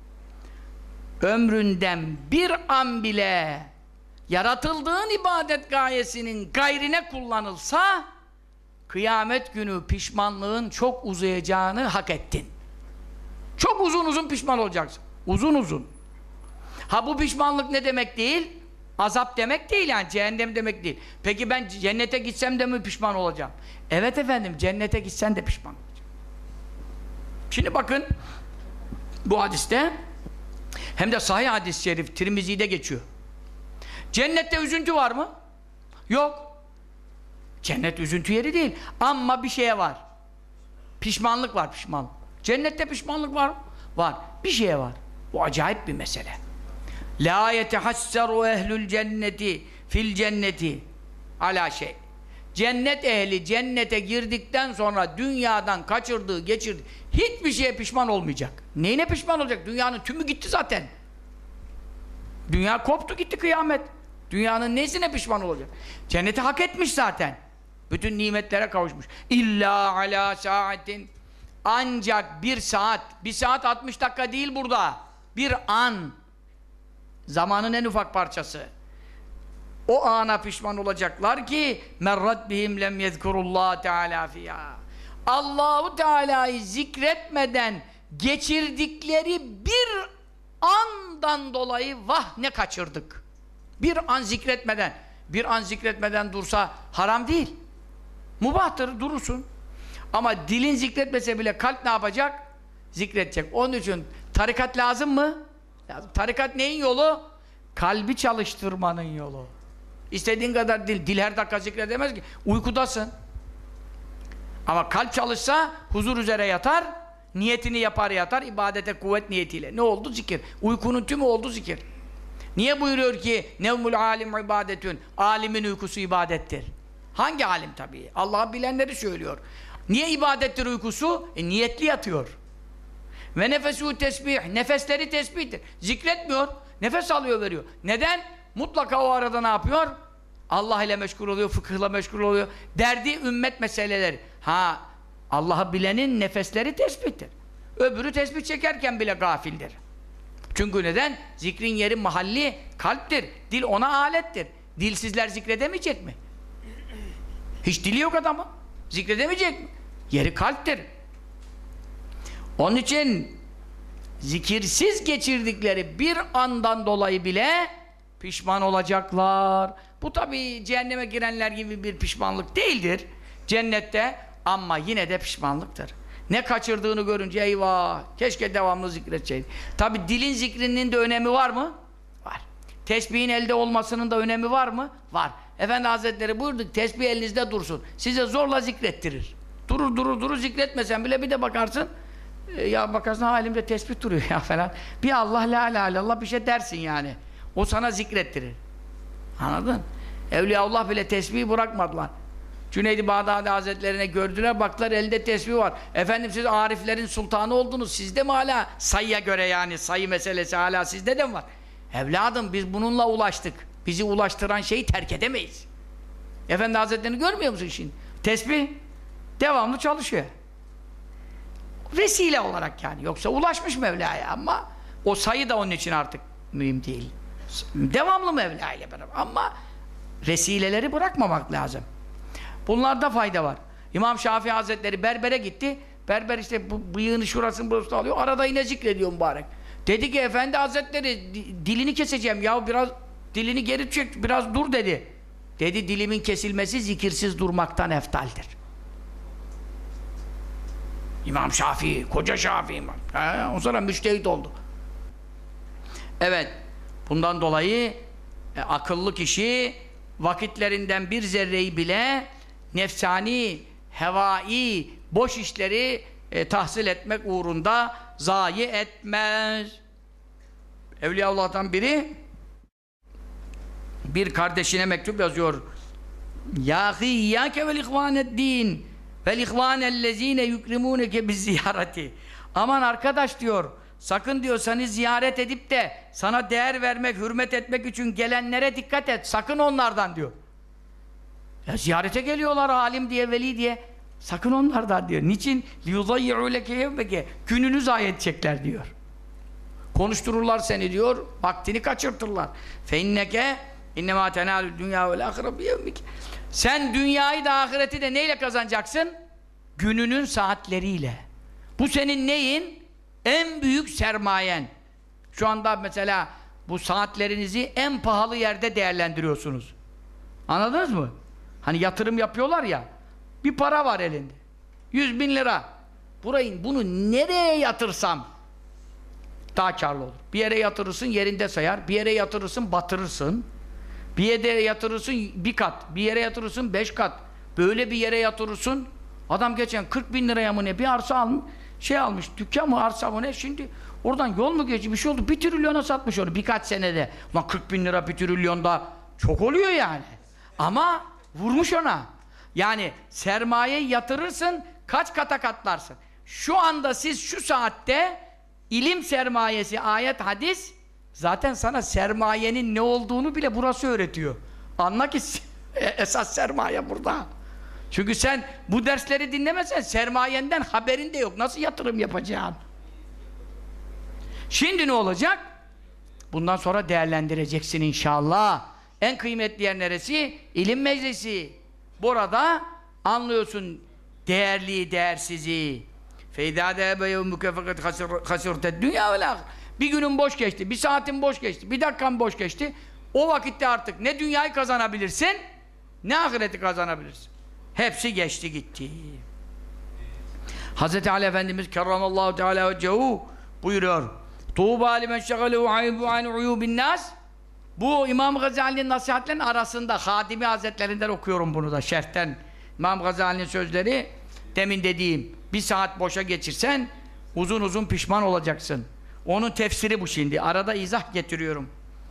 ömründen bir an bile yaratıldığın ibadet gayesinin gayrine kullanılsa kıyamet günü pişmanlığın çok uzayacağını hak ettin. Çok uzun pişman olacaksın. Uzun uzun. Ha bu pişmanlık ne demek değil? Azap demek değil yani, cehennem demek değil. Peki ben cennete gitsem de mi pişman olacağım? Evet efendim, cennete gitsen de pişman olacaksın. Şimdi bakın, bu hadiste, hem de sahih hadis-i şerif, Tirmizi'de geçiyor. Cennette üzüntü var mı? Yok. Cennet üzüntü yeri değil. Ama bir şeye var. Pişmanlık var, pişmanlık. Cennette pişmanlık var mı? Var. Bir şeye var. Bu acayip bir mesele. La yetehassaru ehlül cenneti fil cenneti ala şey. Cennet ehli cennete girdikten sonra dünyadan kaçırdığı, geçirdiği hiçbir şeye pişman olmayacak. Neyine pişman olacak? Dünyanın tümü gitti zaten. Dünya koptu gitti, kıyamet. Dünyanın nesine pişman olacak? Cenneti hak etmiş zaten. Bütün nimetlere kavuşmuş. İlla ala saatin. Ancak bir saat 60 dakika değil burada. Bir an. Zamanın en ufak parçası. O ana pişman olacaklar ki merrat bihim lem yezkurullah teala fiyâ. Allahu Teala'yı zikretmeden geçirdikleri bir andan dolayı vah ne kaçırdık. Bir an zikretmeden dursa haram değil. Mubahtır, durursun. Ama dilin zikretmese bile kalp ne yapacak? Zikredecek. Onun için tarikat lazım mı? Lazım. Tarikat neyin yolu? Kalbi çalıştırmanın yolu. İstediğin kadar dil her dakika zikredemez ki. Uykudasın. Ama kalp çalışsa huzur üzere yatar, niyetini yapar yatar, ibadete kuvvet niyetiyle. Ne oldu? Zikir. Uykunun tümü oldu zikir. Niye buyuruyor ki nevmul alim ibadetün? Alimin uykusu ibadettir. Hangi alim tabii? Allah'ı bilenleri söylüyor. Niye ibadettir uykusu? Niyetli yatıyor. Ve nefesu tesbih. Nefesleri tesbihtir. Zikretmiyor. Nefes alıyor veriyor. Neden? Mutlaka o arada ne yapıyor? Allah ile meşgul oluyor, fıkıhla meşgul oluyor. Derdi ümmet meseleleri. Ha, Allah'ı bilenin nefesleri tesbihtir. Öbürü tesbih çekerken bile gafildir. Çünkü neden? Zikrin yeri mahalli kalptir. Dil ona alettir. Dilsizler zikredemeyecek mi? Hiç dili yok adamın. Zikredemeyecek mi? Yeri kalptir. Onun için zikirsiz geçirdikleri bir andan dolayı bile pişman olacaklar. Bu tabii cehenneme girenler gibi bir pişmanlık değildir. Cennette ama yine de pişmanlıktır. Ne kaçırdığını görünce eyvah, keşke devamlı zikredecekti. Tabii dilin zikrinin de önemi var mı? Var. Tesbihin elde olmasının da önemi var mı? Var. Efendi Hazretleri buyurdu, tesbih elinizde dursun. Size zorla zikrettirir. Durur zikretmesen bile bir de bakarsın, ya bakarsın halimde tesbih duruyor ya falan. Bir Allah la ilahe illallah bir şey dersin yani. O sana zikrettirir. Anladın? Evliyaullah bile tesbihi bırakmadılar. Cüneyd-i Bağdadi Hazretlerine gördüler, baktılar elinde tesbih var. Efendim siz ariflerin sultanı oldunuz, sizde mi hala sayıya göre yani sayı meselesi hala sizde de mi var? Evladım biz bununla ulaştık. Bizi ulaştıran şeyi terk edemeyiz. Efendi Hazretlerini görmüyor musun şimdi? Tesbih devamlı çalışıyor. Vesile olarak yani. Yoksa ulaşmış Mevla'ya ama o sayı da onun için artık mühim değil. Devamlı Mevla ile beraber. Ama vesileleri bırakmamak lazım. Bunlarda fayda var. İmam Şafii Hazretleri berbere gitti. Berber işte bu bıyığını şurasını burasını alıyor. Arada yine zikrediyor mübarek. Dedi ki Efendi Hazretleri dilini keseceğim ya biraz dilini geri çek biraz dur dedi. Dedi dilimin kesilmesi zikirsiz durmaktan eftaldir. İmam Şafii, koca Şafii imam. O sonra müştehit oldu. Evet. Bundan dolayı akıllı kişi vakitlerinden bir zerreyi bile nefsani, hevai, boş işleri tahsil etmek uğrunda zayi etmez. Evliyaullah'tan biri bir kardeşine mektup yazıyor. Yâhi iyyâke vel ihvâneddîn vel ihvânellezîne yukrimûneke bizziyareti. Aman arkadaş diyor, sakın diyor seni ziyaret edip de sana değer vermek, hürmet etmek için gelenlere dikkat et. Sakın onlardan diyor. Ya ziyarete geliyorlar alim diye, veli diye. Sakın onlardan diyor. Niçin? لِيُضَيِّعُوا لَكَ يَوْمَكَ Gününü zayi edecekler diyor. Konuştururlar seni diyor, vaktini kaçırtırlar. فَاِنَّكَ اِنَّمَا تَنَالُ الدُّنْيَا وَالْاَخِرَ بِيَوْمِكَ Sen dünyayı da ahireti de neyle kazanacaksın? Gününün saatleriyle. Bu senin neyin? En büyük sermayen. Şu anda mesela bu saatlerinizi en pahalı yerde değerlendiriyorsunuz. Anladınız mı? Hani yatırım yapıyorlar ya, bir para var elinde. 100.000 lira. Bunu nereye yatırsam daha karlı olur. Bir yere yatırırsın yerinde sayar, bir yere yatırırsın batırırsın. Bir yere yatırırsın bir kat, bir yere yatırırsın 5 kat. Böyle bir yere yatırırsın. Adam geçen 40.000 liraya mı ne bir arsa almış, almış, dükkan mı arsa mı ne, şimdi oradan yol mu geçti, bir şey oldu, 1 trilyona satmış onu birkaç senede. Ulan 40.000 lira 1 trilyonda çok oluyor yani. Ama vurmuş ona. Yani sermayeyi yatırırsın, kaç kata katlarsın. Şu anda siz şu saatte ilim sermayesi, ayet, hadis zaten sana sermayenin ne olduğunu bile burası öğretiyor. Anla ki esas sermaye burada. Çünkü sen bu dersleri dinlemezsen sermayenden haberin de yok. Nasıl yatırım yapacaksın? Şimdi ne olacak? Bundan sonra değerlendireceksin inşallah. En kıymetli yer neresi? İlim meclisi. Burada anlıyorsun değerliyi, değersizi. فَاِذَا دَهَبَ يَوْمُكَ فَقَدْ خَسِرْتَ الدُّنْيَا وَالْآخِرَةَ. Bir günün boş geçti, bir saatin boş geçti, bir dakikan boş geçti. O vakitte artık ne dünyayı kazanabilirsin, ne ahireti kazanabilirsin. Hepsi geçti gitti. Hz. Ali Efendimiz kerramallahu teala vecehu buyuruyor. Tuğba limen şegaluhu aybu an uyubin nas. Bu İmam Gazali'nin nasihatlerinin arasında, Hadimi Hazretlerinden okuyorum bunu da şerhten. İmam Gazali'nin sözleri, demin dediğim, bir saat boşa geçirsen uzun uzun pişman olacaksın. Onun tefsiri bu şimdi. Arada izah getiriyorum.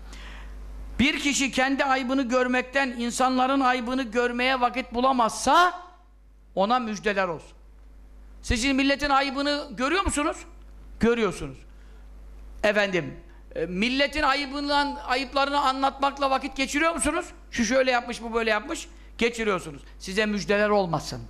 Bir kişi kendi aybını görmekten insanların aybını görmeye vakit bulamazsa ona müjdeler olsun. Siz şimdi milletin aybını görüyor musunuz? Görüyorsunuz. Efendim, milletin ayıplarını anlatmakla vakit geçiriyor musunuz? Şu şöyle yapmış, bu böyle yapmış. Geçiriyorsunuz. Size müjdeler olmasın.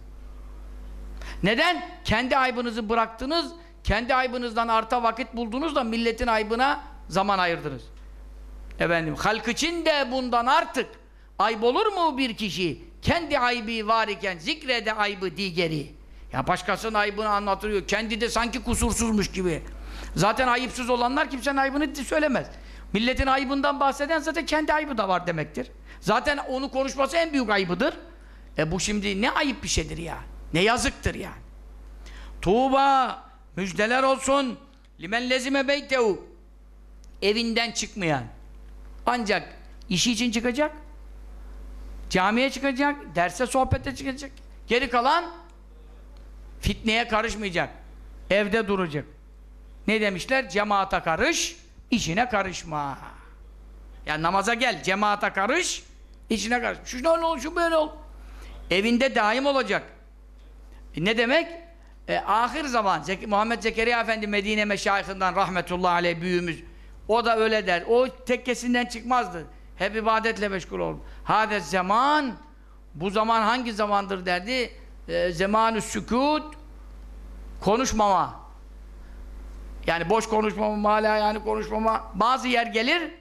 Neden? Kendi aybınızı bıraktınız, kendi aybınızdan arta vakit buldunuz da milletin aybına zaman ayırdınız. Efendim, halk için de bundan artık ayıp olur mu bir kişi? Kendi ayıbı var iken zikrede aybı digeri. Ya başkasının aybını anlatıyor, kendi de sanki kusursuzmuş gibi. Zaten ayıpsız olanlar kimsenin ayıbını söylemez. Milletin ayıbından bahseden zaten kendi ayıbı da var demektir. Zaten onu konuşması en büyük ayıbıdır. Bu şimdi ne ayıp bir şeydir ya. Ne yazıktır yani. Tuğba, müjdeler olsun limen lezime beytehu, evinden çıkmayan, ancak işi için çıkacak, camiye çıkacak, derse sohbete çıkacak, geri kalan fitneye karışmayacak, evde duracak. Ne demişler? Cemaate karış, işine karışma. Yani namaza gel, cemaate karış, işine karış. Şu ne ol, şu böyle ol. Evinde daim olacak. Ne demek? Ahir zaman Muhammed Zekeriya Efendi Medine meşayihinden rahmetullahi aleyh büyüğümüz, o da öyle der. O tekkesinden çıkmazdı. Hep ibadetle meşgul oldu. Hâdez zaman, bu zaman hangi zamandır derdi? Zemanü sükût, konuşmama. Yani boş konuşmama, mâlâ yani konuşmama. Bazı yer gelir,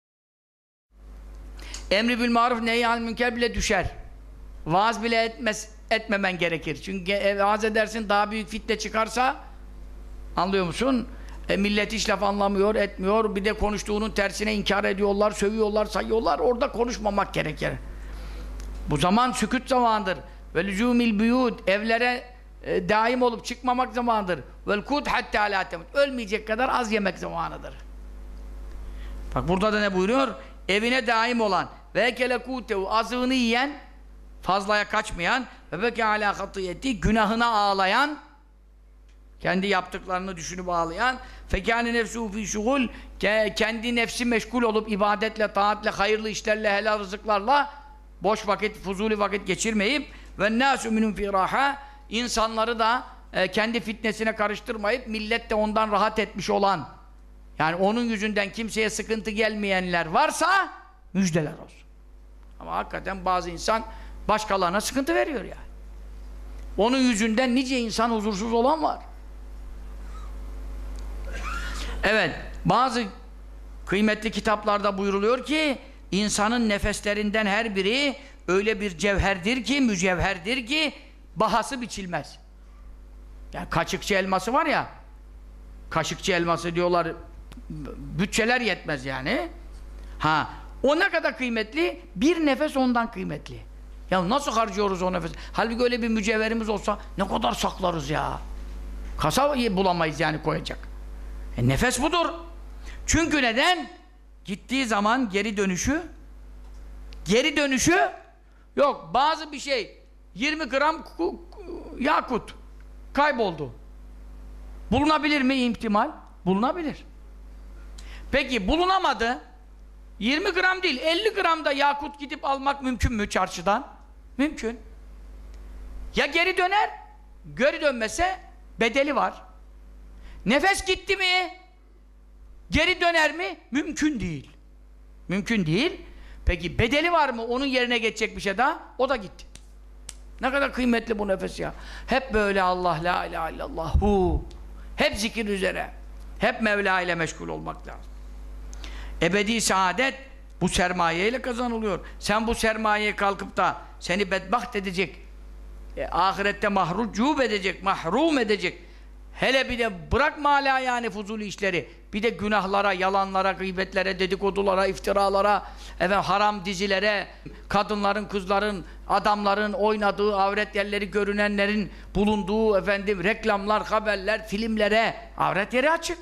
emri bil maruf nehyanil münker bile düşer. Vaaz bile etmemen gerekir. Çünkü vaaz edersin, daha büyük fitne çıkarsa, anlıyor musun? Millet hiç laf anlamıyor, etmiyor. Bir de konuştuğunun tersine inkar ediyorlar, sövüyorlar, sayıyorlar. Orada konuşmamak gerekir. Bu zaman sükût zamanıdır. Ve lüzûmil buyûd, evlere daim olup çıkmamak zamanıdır. Vel kûd hattâ lâ temut, ölmeyecek kadar az yemek zamanıdır. Bak burada da ne buyuruyor? Evine daim olan ve ekele kûtehu, azığını yiyen, fazlaya kaçmayan ve beke alâ hatiyeti, günahına ağlayan, kendi yaptıklarını düşünüp ağlayan, fekâne nefsû fî şugul, kendi nefsi meşgul olup ibadetle, taatle, hayırlı işlerle, helal rızıklarla boş vakit, fuzuli vakit geçirmeyip ve nâsû minhum fî râhâ, insanları da kendi fitnesine karıştırmayıp millet de ondan rahat etmiş olan, yani onun yüzünden kimseye sıkıntı gelmeyenler varsa müjdeler olsun. Ama hakikaten bazı insan başkalarına sıkıntı veriyor yani. Onun yüzünden nice insan huzursuz olan var. Evet, bazı kıymetli kitaplarda buyuruluyor ki insanın nefeslerinden her biri öyle bir cevherdir ki, mücevherdir ki bahası biçilmez. Yani kaşıkçı elması var ya, kaşıkçı elması diyorlar, bütçeler yetmez yani. Ha, o ne kadar kıymetli? Bir nefes ondan kıymetli. Ya nasıl harcıyoruz o nefes? Halbuki öyle bir mücevherimiz olsa ne kadar saklarız ya. Kasa bulamayız yani koyacak. Nefes budur. Çünkü neden? Gittiği zaman geri dönüşü yok. Bazı bir şey 20 gram yakut kayboldu. Bulunabilir mi ihtimal? Bulunabilir. Peki bulunamadı. 20 gram değil, 50 gram da yakut gidip almak mümkün mü çarşıdan? Mümkün. Ya geri döner, geri dönmese bedeli var. Nefes gitti mi? Geri döner mi? Mümkün değil. Mümkün değil. Peki bedeli var mı? Onun yerine geçecek bir şey daha? O da gitti. Ne kadar kıymetli bu nefes ya. Hep böyle Allah, la ilahe illallah, hu. Hep zikir üzere. Hep Mevla ile meşgul olmak lazım. Ebedi saadet bu sermayeyle kazanılıyor. Sen bu sermayeye kalkıp da seni bedbaht edecek, ahirette mahrucub edecek, mahrum edecek. Hele bir de bırakma hala yani fuzuli işleri. Bir de günahlara, yalanlara, gıybetlere, dedikodulara, iftiralara, haram dizilere, kadınların, kızların, adamların oynadığı, avret yerleri görünenlerin bulunduğu reklamlar, haberler, filmlere avret yeri açık.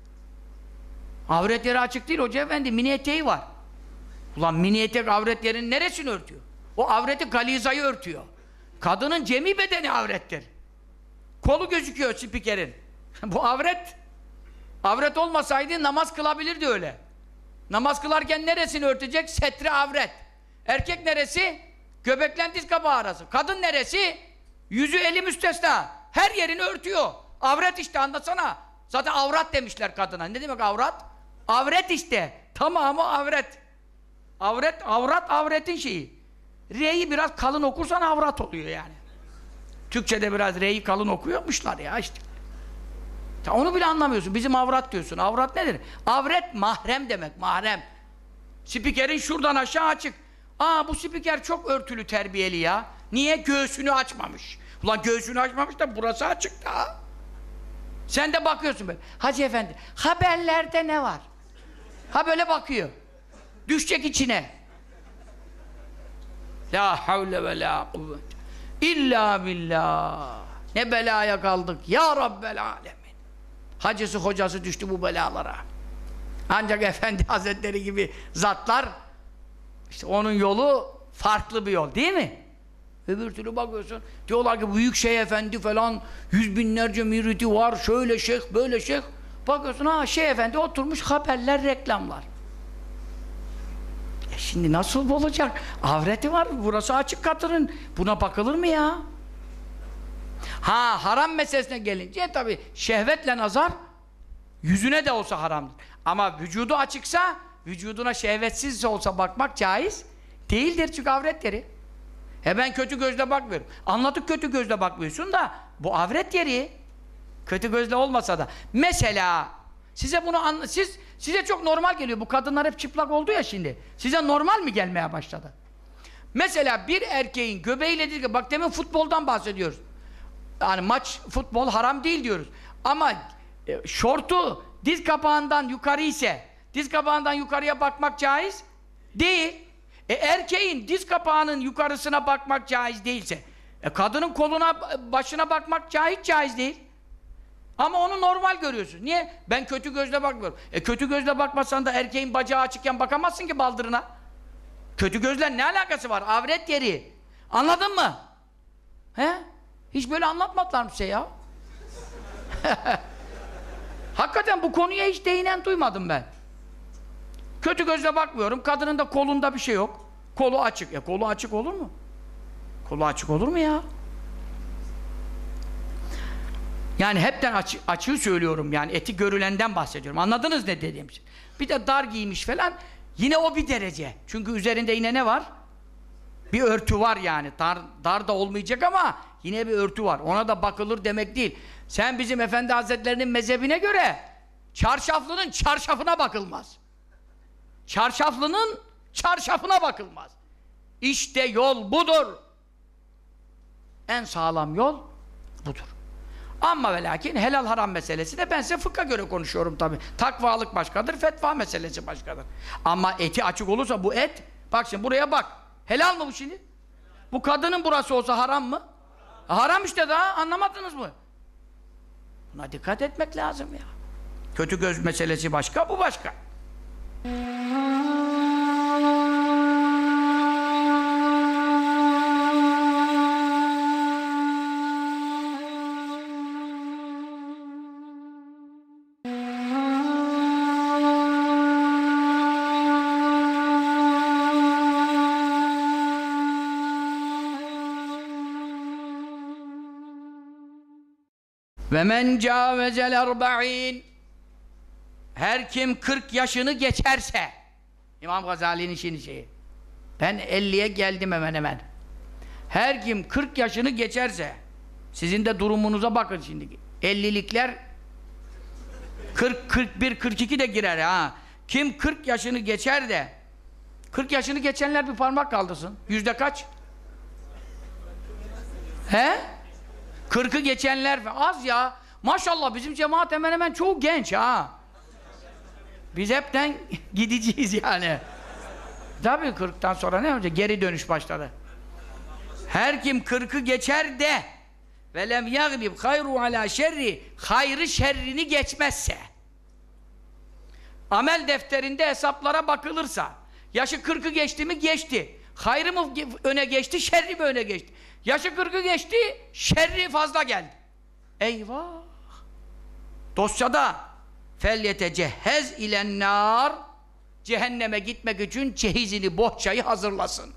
Avret yeri açık değil hoca efendi, mini eteği var. Ulan mini etek avret yerinin neresini örtüyor? O avreti galizayı örtüyor. Kadının cemi bedeni avrettir. Kolu gözüküyor spikerin. Bu avret. Avret olmasaydı namaz kılabilirdi öyle. Namaz kılarken neresini örtecek? Setri avret. Erkek neresi? Göbeklen diz kapağı arası. Kadın neresi? Yüzü eli müstesna. Her yerini örtüyor. Avret işte, anlatsana. Zaten avrat demişler kadına. Ne demek avrat? Avret işte. Tamamı avret. Avrat avretin şeyi. R'yi biraz kalın okursan avrat oluyor yani. Türkçe'de biraz R'yi kalın okuyormuşlar ya işte. Ya onu bile anlamıyorsun. Bizim avrat diyorsun. Avrat nedir? Avret mahrem demek. Mahrem. Spikerin şuradan aşağı açık. Bu spiker çok örtülü, terbiyeli ya. Niye? Göğsünü açmamış. Ulan göğsünü açmamış da burası açık da. Sen de bakıyorsun böyle. Hacı efendi, haberlerde ne var? Ha böyle bakıyor. Düşecek içine. La havle ve la kuvvet İlla billah. Ne belaya kaldık ya Rabbel alemin. Hacısı hocası düştü bu belalara. Ancak Efendi Hazretleri gibi zatlar, işte onun yolu farklı bir yol değil mi? Öbür türlü bakıyorsun, diyorlar ki büyük şeyh efendi falan, yüz binlerce müridi var, şöyle şeyh, böyle şeyh. Bakıyorsun şeyh efendi oturmuş, haberler, reklamlar. Şimdi nasıl olacak? Avreti var, burası açık katırın. Buna bakılır mı ya? Haram meselesine gelince tabii şehvetle nazar yüzüne de olsa haramdır. Ama vücudu açıksa, vücuduna şehvetsiz olsa bakmak caiz değildir çünkü avret yeri. Ben kötü gözle bakmıyorum. Anladık kötü gözle bakmıyorsun da bu avret yeri. Kötü gözle olmasa da. Mesela size bunu size çok normal geliyor. Bu kadınlar hep çıplak oldu ya şimdi. Size normal mi gelmeye başladı? Mesela bir erkeğin göbeğiyle değil, bak demin futboldan bahsediyoruz. Yani maç, futbol haram değil diyoruz. Ama şortu diz kapağından yukarı ise, diz kapağından yukarıya bakmak caiz değil. Erkeğin diz kapağının yukarısına bakmak caiz değilse, kadının koluna, başına bakmak caiz değil. Ama onu normal görüyorsun. Niye? Ben kötü gözle bakmıyorum. Kötü gözle bakmasan da erkeğin bacağı açıkken bakamazsın ki baldırına. Kötü gözle ne alakası var? Avret yeri. Anladın mı? Hiç böyle anlatmadılar mı şey ya? Hakikaten bu konuya hiç değinen duymadım ben. Kötü gözle bakmıyorum. Kadının da kolunda bir şey yok. Kolu açık. Kolu açık olur mu? Kolu açık olur mu ya? Yani hepten açığı söylüyorum yani. Eti görülenden bahsediyorum. Anladınız ne dediğim şey? Bir de dar giymiş falan. Yine o bir derece. Çünkü üzerinde yine ne var? Bir örtü var yani. Dar da olmayacak ama yine bir örtü var. Ona da bakılır demek değil. Sen bizim Efendi Hazretlerinin mezhebine göre çarşaflının çarşafına bakılmaz. Çarşaflının çarşafına bakılmaz. İşte yol budur. En sağlam yol budur. Ama ve lakin helal haram meselesi de ben size fıkha göre konuşuyorum tabi. Takvalık başkadır, fetva meselesi başkadır. Ama eti açık olursa bu et, bak şimdi buraya bak. Helal mı bu şimdi? Bu kadının burası olsa haram mı? Haram işte, daha anlamadınız mı? Buna dikkat etmek lazım ya. Kötü göz meselesi başka, bu başka. Ve men câvezel erba'in, her kim 40 yaşını geçerse, İmam Gazali'nin şeyi, ben 50'ye geldim hemen hemen. Her kim 40 yaşını geçerse, sizin de durumunuza bakın şimdi. 50'likler 40, 41, 42 de girer ha. Kim 40 yaşını geçer de, 40 yaşını geçenler bir parmak kaldırsın. Yüzde kaç? He? 40'ı geçenler az ya. Maşallah bizim cemaat hemen hemen çoğu genç ha. Biz hepten gideceğiz yani. Tabii 40'tan sonra ne olacak? Geri dönüş başladı. Her kim 40'ı geçer de ve lem yaglib hayru ala şerri, hayrı şerrini geçmezse, amel defterinde hesaplara bakılırsa, yaşı 40'ı geçti mi geçti. Hayrı mı öne geçti, şerri mi öne geçti? Yaşı 40'ı geçti, şerri fazla geldi. Eyvah! Dosyada felyetecehhez ilennâr, cehenneme gitmek için cehizini, bohçayı hazırlasın.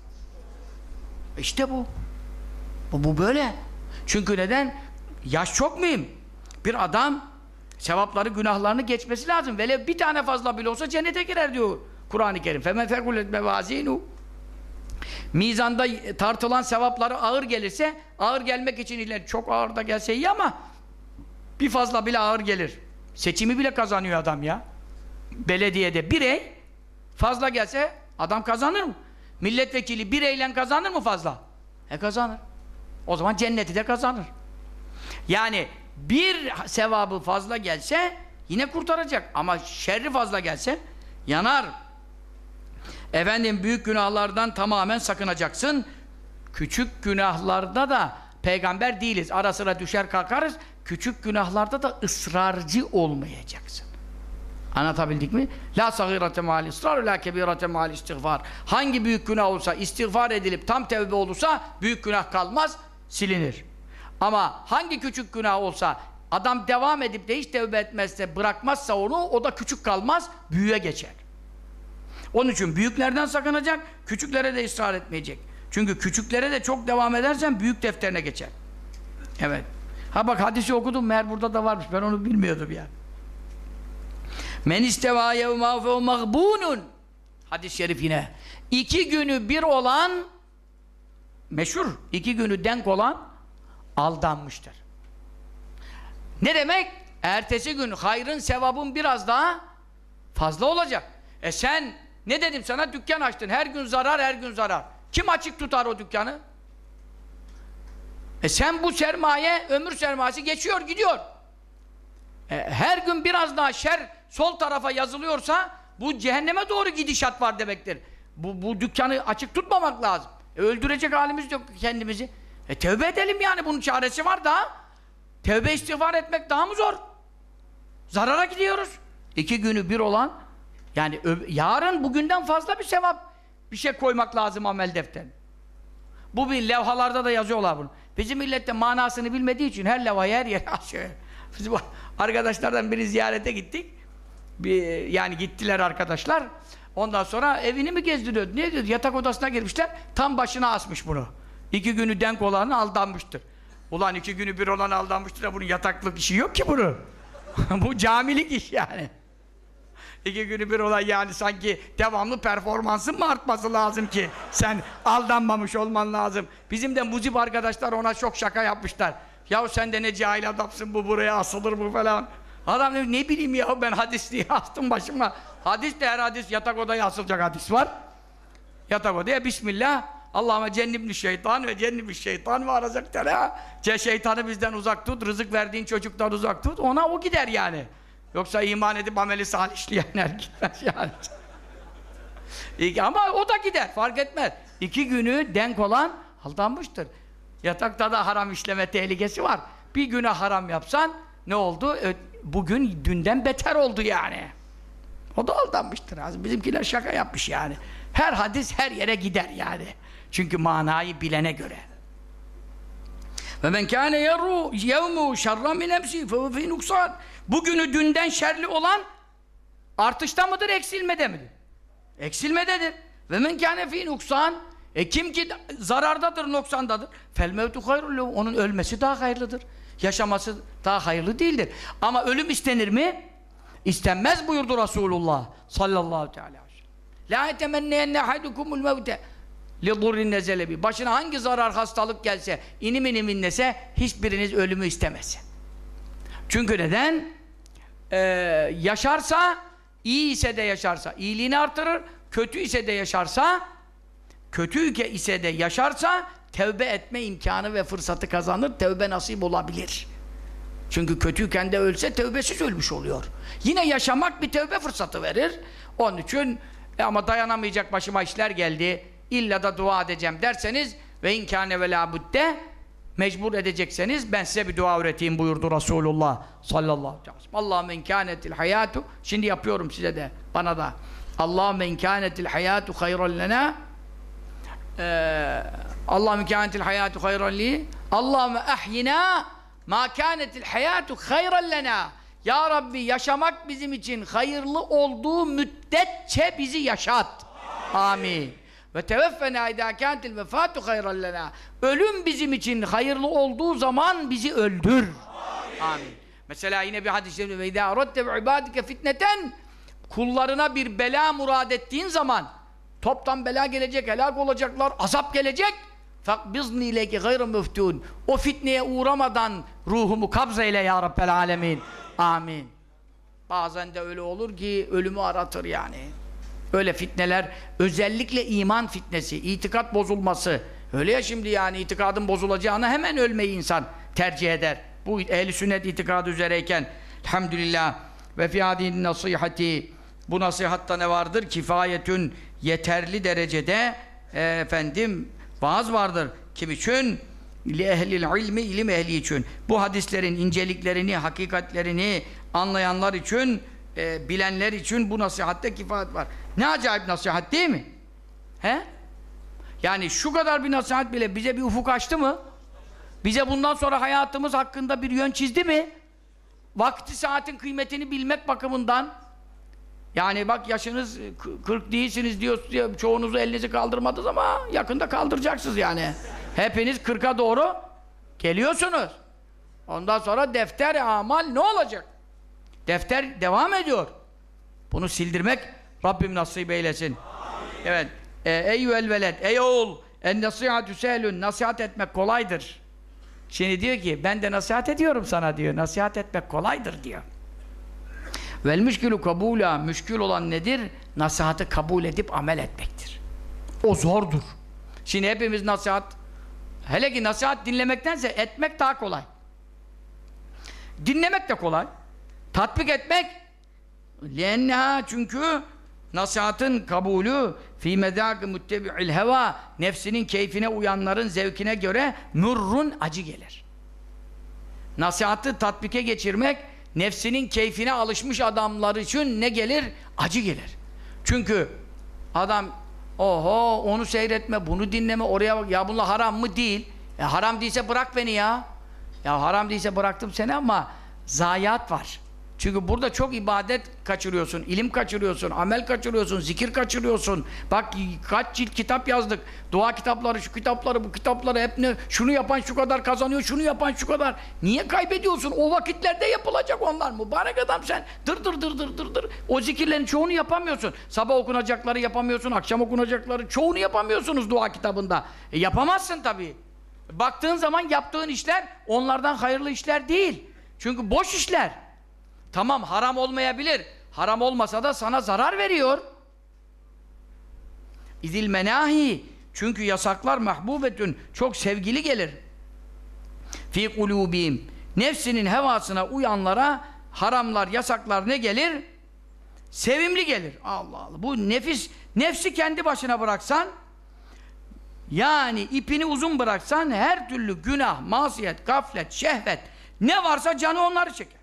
İşte bu. Bu böyle. Çünkü neden? Yaş çok mühim. Bir adam sevapları, günahlarını geçmesi lazım. Velev bir tane fazla bile olsa cennete girer diyor Kur'an-ı Kerim. فَمَنْ فَقُلَتْ مَوَازِينُ, mizanda tartılan sevapları ağır gelirse, ağır gelmek için iler, çok ağır da gelse iyi ama bir fazla bile ağır gelir. Seçimi bile kazanıyor adam ya. Belediyede birey fazla gelse adam kazanır mı? Milletvekili bireyle kazanır mı fazla? Kazanır. O zaman cenneti de kazanır. Yani bir sevabı fazla gelse yine kurtaracak ama şerri fazla gelse yanar. Efendim büyük günahlardan tamamen sakınacaksın. Küçük günahlarda da peygamber değiliz. Ara sıra düşer kalkarız. Küçük günahlarda da ısrarcı olmayacaksın. Anlatabildik mi? La sagirete ma'al israr, la kebirete ma'al istiğfar. Hangi büyük günah olsa, istiğfar edilip tam tevbe olursa büyük günah kalmaz, silinir. Ama hangi küçük günah olsa, adam devam edip de hiç tevbe etmezse, bırakmazsa onu, o da küçük kalmaz, büyüğe geçer. Onun için büyüklerden sakınacak, küçüklere de ısrar etmeyecek. Çünkü küçüklere de çok devam edersen büyük defterine geçer. Evet. Ha bak hadisi okudum, meğer burada da varmış, ben onu bilmiyordum ya. Men isteva yevma fe mağbunun. Hadis-i şerif yine. 2 günü bir olan, meşhur, 2 günü denk olan aldanmıştır. Ne demek? Ertesi gün hayrın, sevabın biraz daha fazla olacak. Sen, ne dedim sana, dükkan açtın, her gün zarar, her gün zarar. Kim açık tutar o dükkanı? Sen bu sermaye, ömür sermayesi geçiyor, gidiyor. Her gün biraz daha şer sol tarafa yazılıyorsa bu cehenneme doğru gidişat var demektir. Bu dükkanı açık tutmamak lazım. Öldürecek halimiz yok kendimizi. Tövbe edelim yani, bunun çaresi var da. Tövbe istiğfar etmek daha mı zor? Zarara gidiyoruz. 2 günü bir olan, yani yarın bugünden fazla bir sevap, bir şey koymak lazım amel defterine. Bu bir levhalarda da yazıyorlar bunu. Bizim millette manasını bilmediği için her levhayı her yere açıyor. Biz arkadaşlardan biri ziyarete gittik. Yani gittiler arkadaşlar. Ondan sonra evini mi gezdiriyordu? Ne diyordu? Yatak odasına girmişler. Tam başına asmış bunu. 2 günü denk olanı aldanmıştır. Ulan 2 günü bir olan aldanmıştır da bunun yataklık işi yok ki bunu. Bu camilik iş yani. 2 günü bir olan yani sanki devamlı performansın mı artması lazım ki sen aldanmamış olman lazım. Bizim de muzip arkadaşlar ona çok şaka yapmışlar. Yahu sen de ne cahil adamsın, bu buraya asılır bu falan. Adam demiş, ne bileyim ya, ben hadis diye astım başıma. Hadis de her hadis, yatak odaya asılacak hadis var. Yatak odaya bismillah, Allahümme cennibni şeytan ve cennibni şeytan ve arazaktere. Şeytanı bizden uzak tut, rızık verdiğin çocuktan uzak tut. Ona o gider yani. Yoksa iman edip ameli salih işleyenler gitmez yani. Ama o da gider, fark etmez. 2 günü denk olan aldanmıştır. Yatakta da haram işleme tehlikesi var. Bir güne haram yapsan ne oldu? Bugün dünden beter oldu yani. O da aldanmıştır. Bizimkiler şaka yapmış yani. Her hadis her yere gider yani. Çünkü manayı bilene göre. Ve men kâne yerru yevmu şerra min emsi fe fî nuksan. Bugünü dünden şerli olan artışta mıdır, eksilmede midir? Eksilmededir. Ve men kâne fî nuksan. Kim ki zarardadır, noksandadır. Fel mevtu hayrun lehu. Onun ölmesi daha hayırlıdır. Yaşaması daha hayırlı değildir. Ama ölüm istenir mi? İstenmez buyurdu Resulullah sallallahu teala aleyhi ve sellem. La yetemenneyenne ahadukumul mevte li durrin nezelebi. Başına hangi zarar, hastalık gelse, inim inlese hiçbiriniz ölümü istemez. Çünkü neden? Yaşarsa, iyi ise de yaşarsa iyiliğini artırır, kötü ise de yaşarsa, tevbe etme imkanı ve fırsatı kazanır, tevbe nasip olabilir. Çünkü kötüyken de ölse tevbesiz ölmüş oluyor. Yine yaşamak bir tevbe fırsatı verir. Onun için ama dayanamayacak, başıma işler geldi, illa da dua edeceğim derseniz ve inkâne ve lâ budde, mecbur edecekseniz ben size bir dua öğreteyim buyurdu Resulullah sallallahu aleyhi ve sellem. Allahümme inkânetil hayâtu, şimdi yapıyorum size de, bana da. Allahümme inkânetil hayâtu hayran lenâ, Allahümme inkânetil hayâtu hayran li, Allahümme ahyinâ mâ kânetil hayâtu hayran lenâ. Ya Rabbi, yaşamak bizim için hayırlı olduğu müddetçe bizi yaşat. Amin. Ve teveffenâ idâ kânetil vefâtu hayran lenâ. Ölüm bizim için hayırlı olduğu zaman bizi öldür. Amin. Mesela yine bir hadis-i ve idâ aradte bi ibâdike fitneten, kullarına bir bela murad ettiğin zaman toptan bela gelecek, helak olacaklar, azap gelecek. فَقْبِضْنِي لَكِ غَيْرَ مُفْتُونَ. O fitneye uğramadan ruhumu kabz eyle ya Rabbel alemin. Amin. Bazen de öyle olur ki ölümü aratır yani. Öyle fitneler, özellikle iman fitnesi, itikat bozulması. Öyle ya şimdi yani, itikadın bozulacağına hemen ölmeyi insan tercih eder. Bu ehl-i sünnet itikadı üzereyken elhamdülillah ve fî hâdîn nasîhati, bu nasihatta ne vardır? Kifayetün, yeterli derecede vaaz vardır. Kim için? Li ehlil ilmi, ilim ehli için. Bu hadislerin inceliklerini, hakikatlerini anlayanlar için, bilenler için bu nasihatte kifayet var. Ne acayip nasihat değil mi? He? Yani şu kadar bir nasihat bile bize bir ufuk açtı mı? Bize bundan sonra hayatımız hakkında bir yön çizdi mi? Vakti, saatin kıymetini bilmek bakımından. Yani bak, yaşınız 40 değilsiniz diyor, çoğunuzu elinizi kaldırmadınız ama yakında kaldıracaksınız yani. Hepiniz 40'a doğru geliyorsunuz. Ondan sonra defter amal ne olacak? Defter devam ediyor. Bunu sildirmek Rabbim nasip eylesin. Amin. Evet. Eyyüel veled, ey oğul, en nasihatü sehlün, nasihat etmek kolaydır. Şimdi diyor ki, ben de nasihat ediyorum sana diyor. Nasihat etmek kolaydır diyor. Vel müşkülü kabûlâ, müşkül olan nedir? Nasihatı kabul edip amel etmektir. O zordur. Şimdi hepimiz nasihat, hele ki nasihat dinlemektense etmek daha kolay. Dinlemek de kolay. Tatbik etmek, لِأَنَّهَا, çünkü nasihatın kabulü fî medâkı muttebi'il heva, nefsinin keyfine uyanların zevkine göre mürrun, acı gelir. Nasihatı tatbike geçirmek, nefsinin keyfine alışmış adamlar için ne gelir? Acı gelir. Çünkü adam, oho, onu seyretme, bunu dinleme, oraya bak, ya bunlar haram mı? Değil. Haram değilse bırak beni ya. Ya haram değilse bıraktım seni ama zayiat var. Çünkü burada çok ibadet kaçırıyorsun, ilim kaçırıyorsun, amel kaçırıyorsun, zikir kaçırıyorsun. Bak kaç cilt kitap yazdık. Dua kitapları, şu kitapları, bu kitapları hep ne? Şunu yapan şu kadar kazanıyor, şunu yapan şu kadar. Niye kaybediyorsun? O vakitlerde yapılacak onlar. Mübarek adam sen. Dır. O zikirlerin çoğunu yapamıyorsun. Sabah okunacakları yapamıyorsun, akşam okunacakları çoğunu yapamıyorsunuz dua kitabında. Yapamazsın tabii. Baktığın zaman yaptığın işler onlardan hayırlı işler değil. Çünkü boş işler. Tamam, haram olmayabilir. Haram olmasa da sana zarar veriyor. İzil menahi, Çünkü yasaklar mahbubetün çok sevgili gelir. Fi kulubihim. Nefsinin hevasına uyanlara haramlar, yasaklar ne gelir? Sevimli gelir. Allah Allah. Bu nefsi kendi başına bıraksan, yani ipini uzun bıraksan her türlü günah, masiyet, gaflet, şehvet ne varsa canı onları çeker.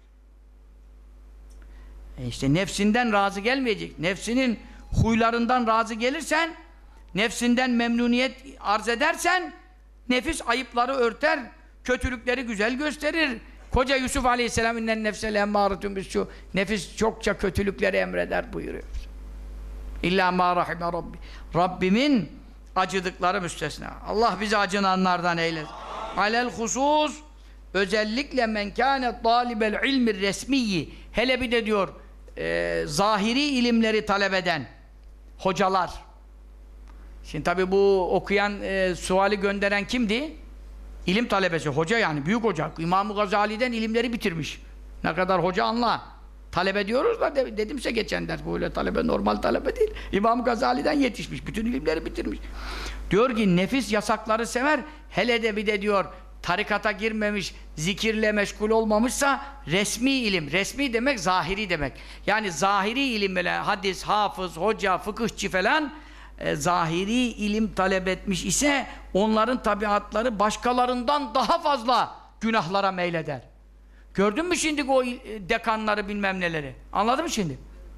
İşte nefsinden razı gelmeyecek. Nefsinin huylarından razı gelirsen, nefsinden memnuniyet arz edersen, nefis ayıpları örter, kötülükleri güzel gösterir. Koca Yusuf Aleyhisselam innen nefsel emmâretun bis-sû, nefis çokça kötülükleri emreder buyuruyor. İllâ mâ rahime Rabbi. Rabbimin acıdıkları müstesna. Allah bizi acınanlardan eylesin. Alel husus, özellikle men kâne tâlibel ilmi resmiyyi, hele bir de diyor zahiri ilimleri talep eden hocalar. Şimdi tabi bu okuyan, suali gönderen kimdi? İlim talebesi, hoca yani, büyük hoca. İmam-ı Gazali'den ilimleri bitirmiş. Ne kadar hoca anla. Talebe diyoruz da dedimse geçen ders, böyle talebe normal talebe değil. İmam-ı Gazali'den yetişmiş, bütün ilimleri bitirmiş. Diyor ki nefis yasakları sever, hele de bir de diyor tarikata girmemiş, zikirle meşgul olmamışsa resmi ilim, resmi demek zahiri demek. Yani zahiri ilim böyle hadis, hafız, hoca, fıkıhçı falan zahiri ilim talep etmiş ise onların tabiatları başkalarından daha fazla günahlara meyleder. Gördün mü şimdi o dekanları bilmem neleri? Anladın mı şimdi?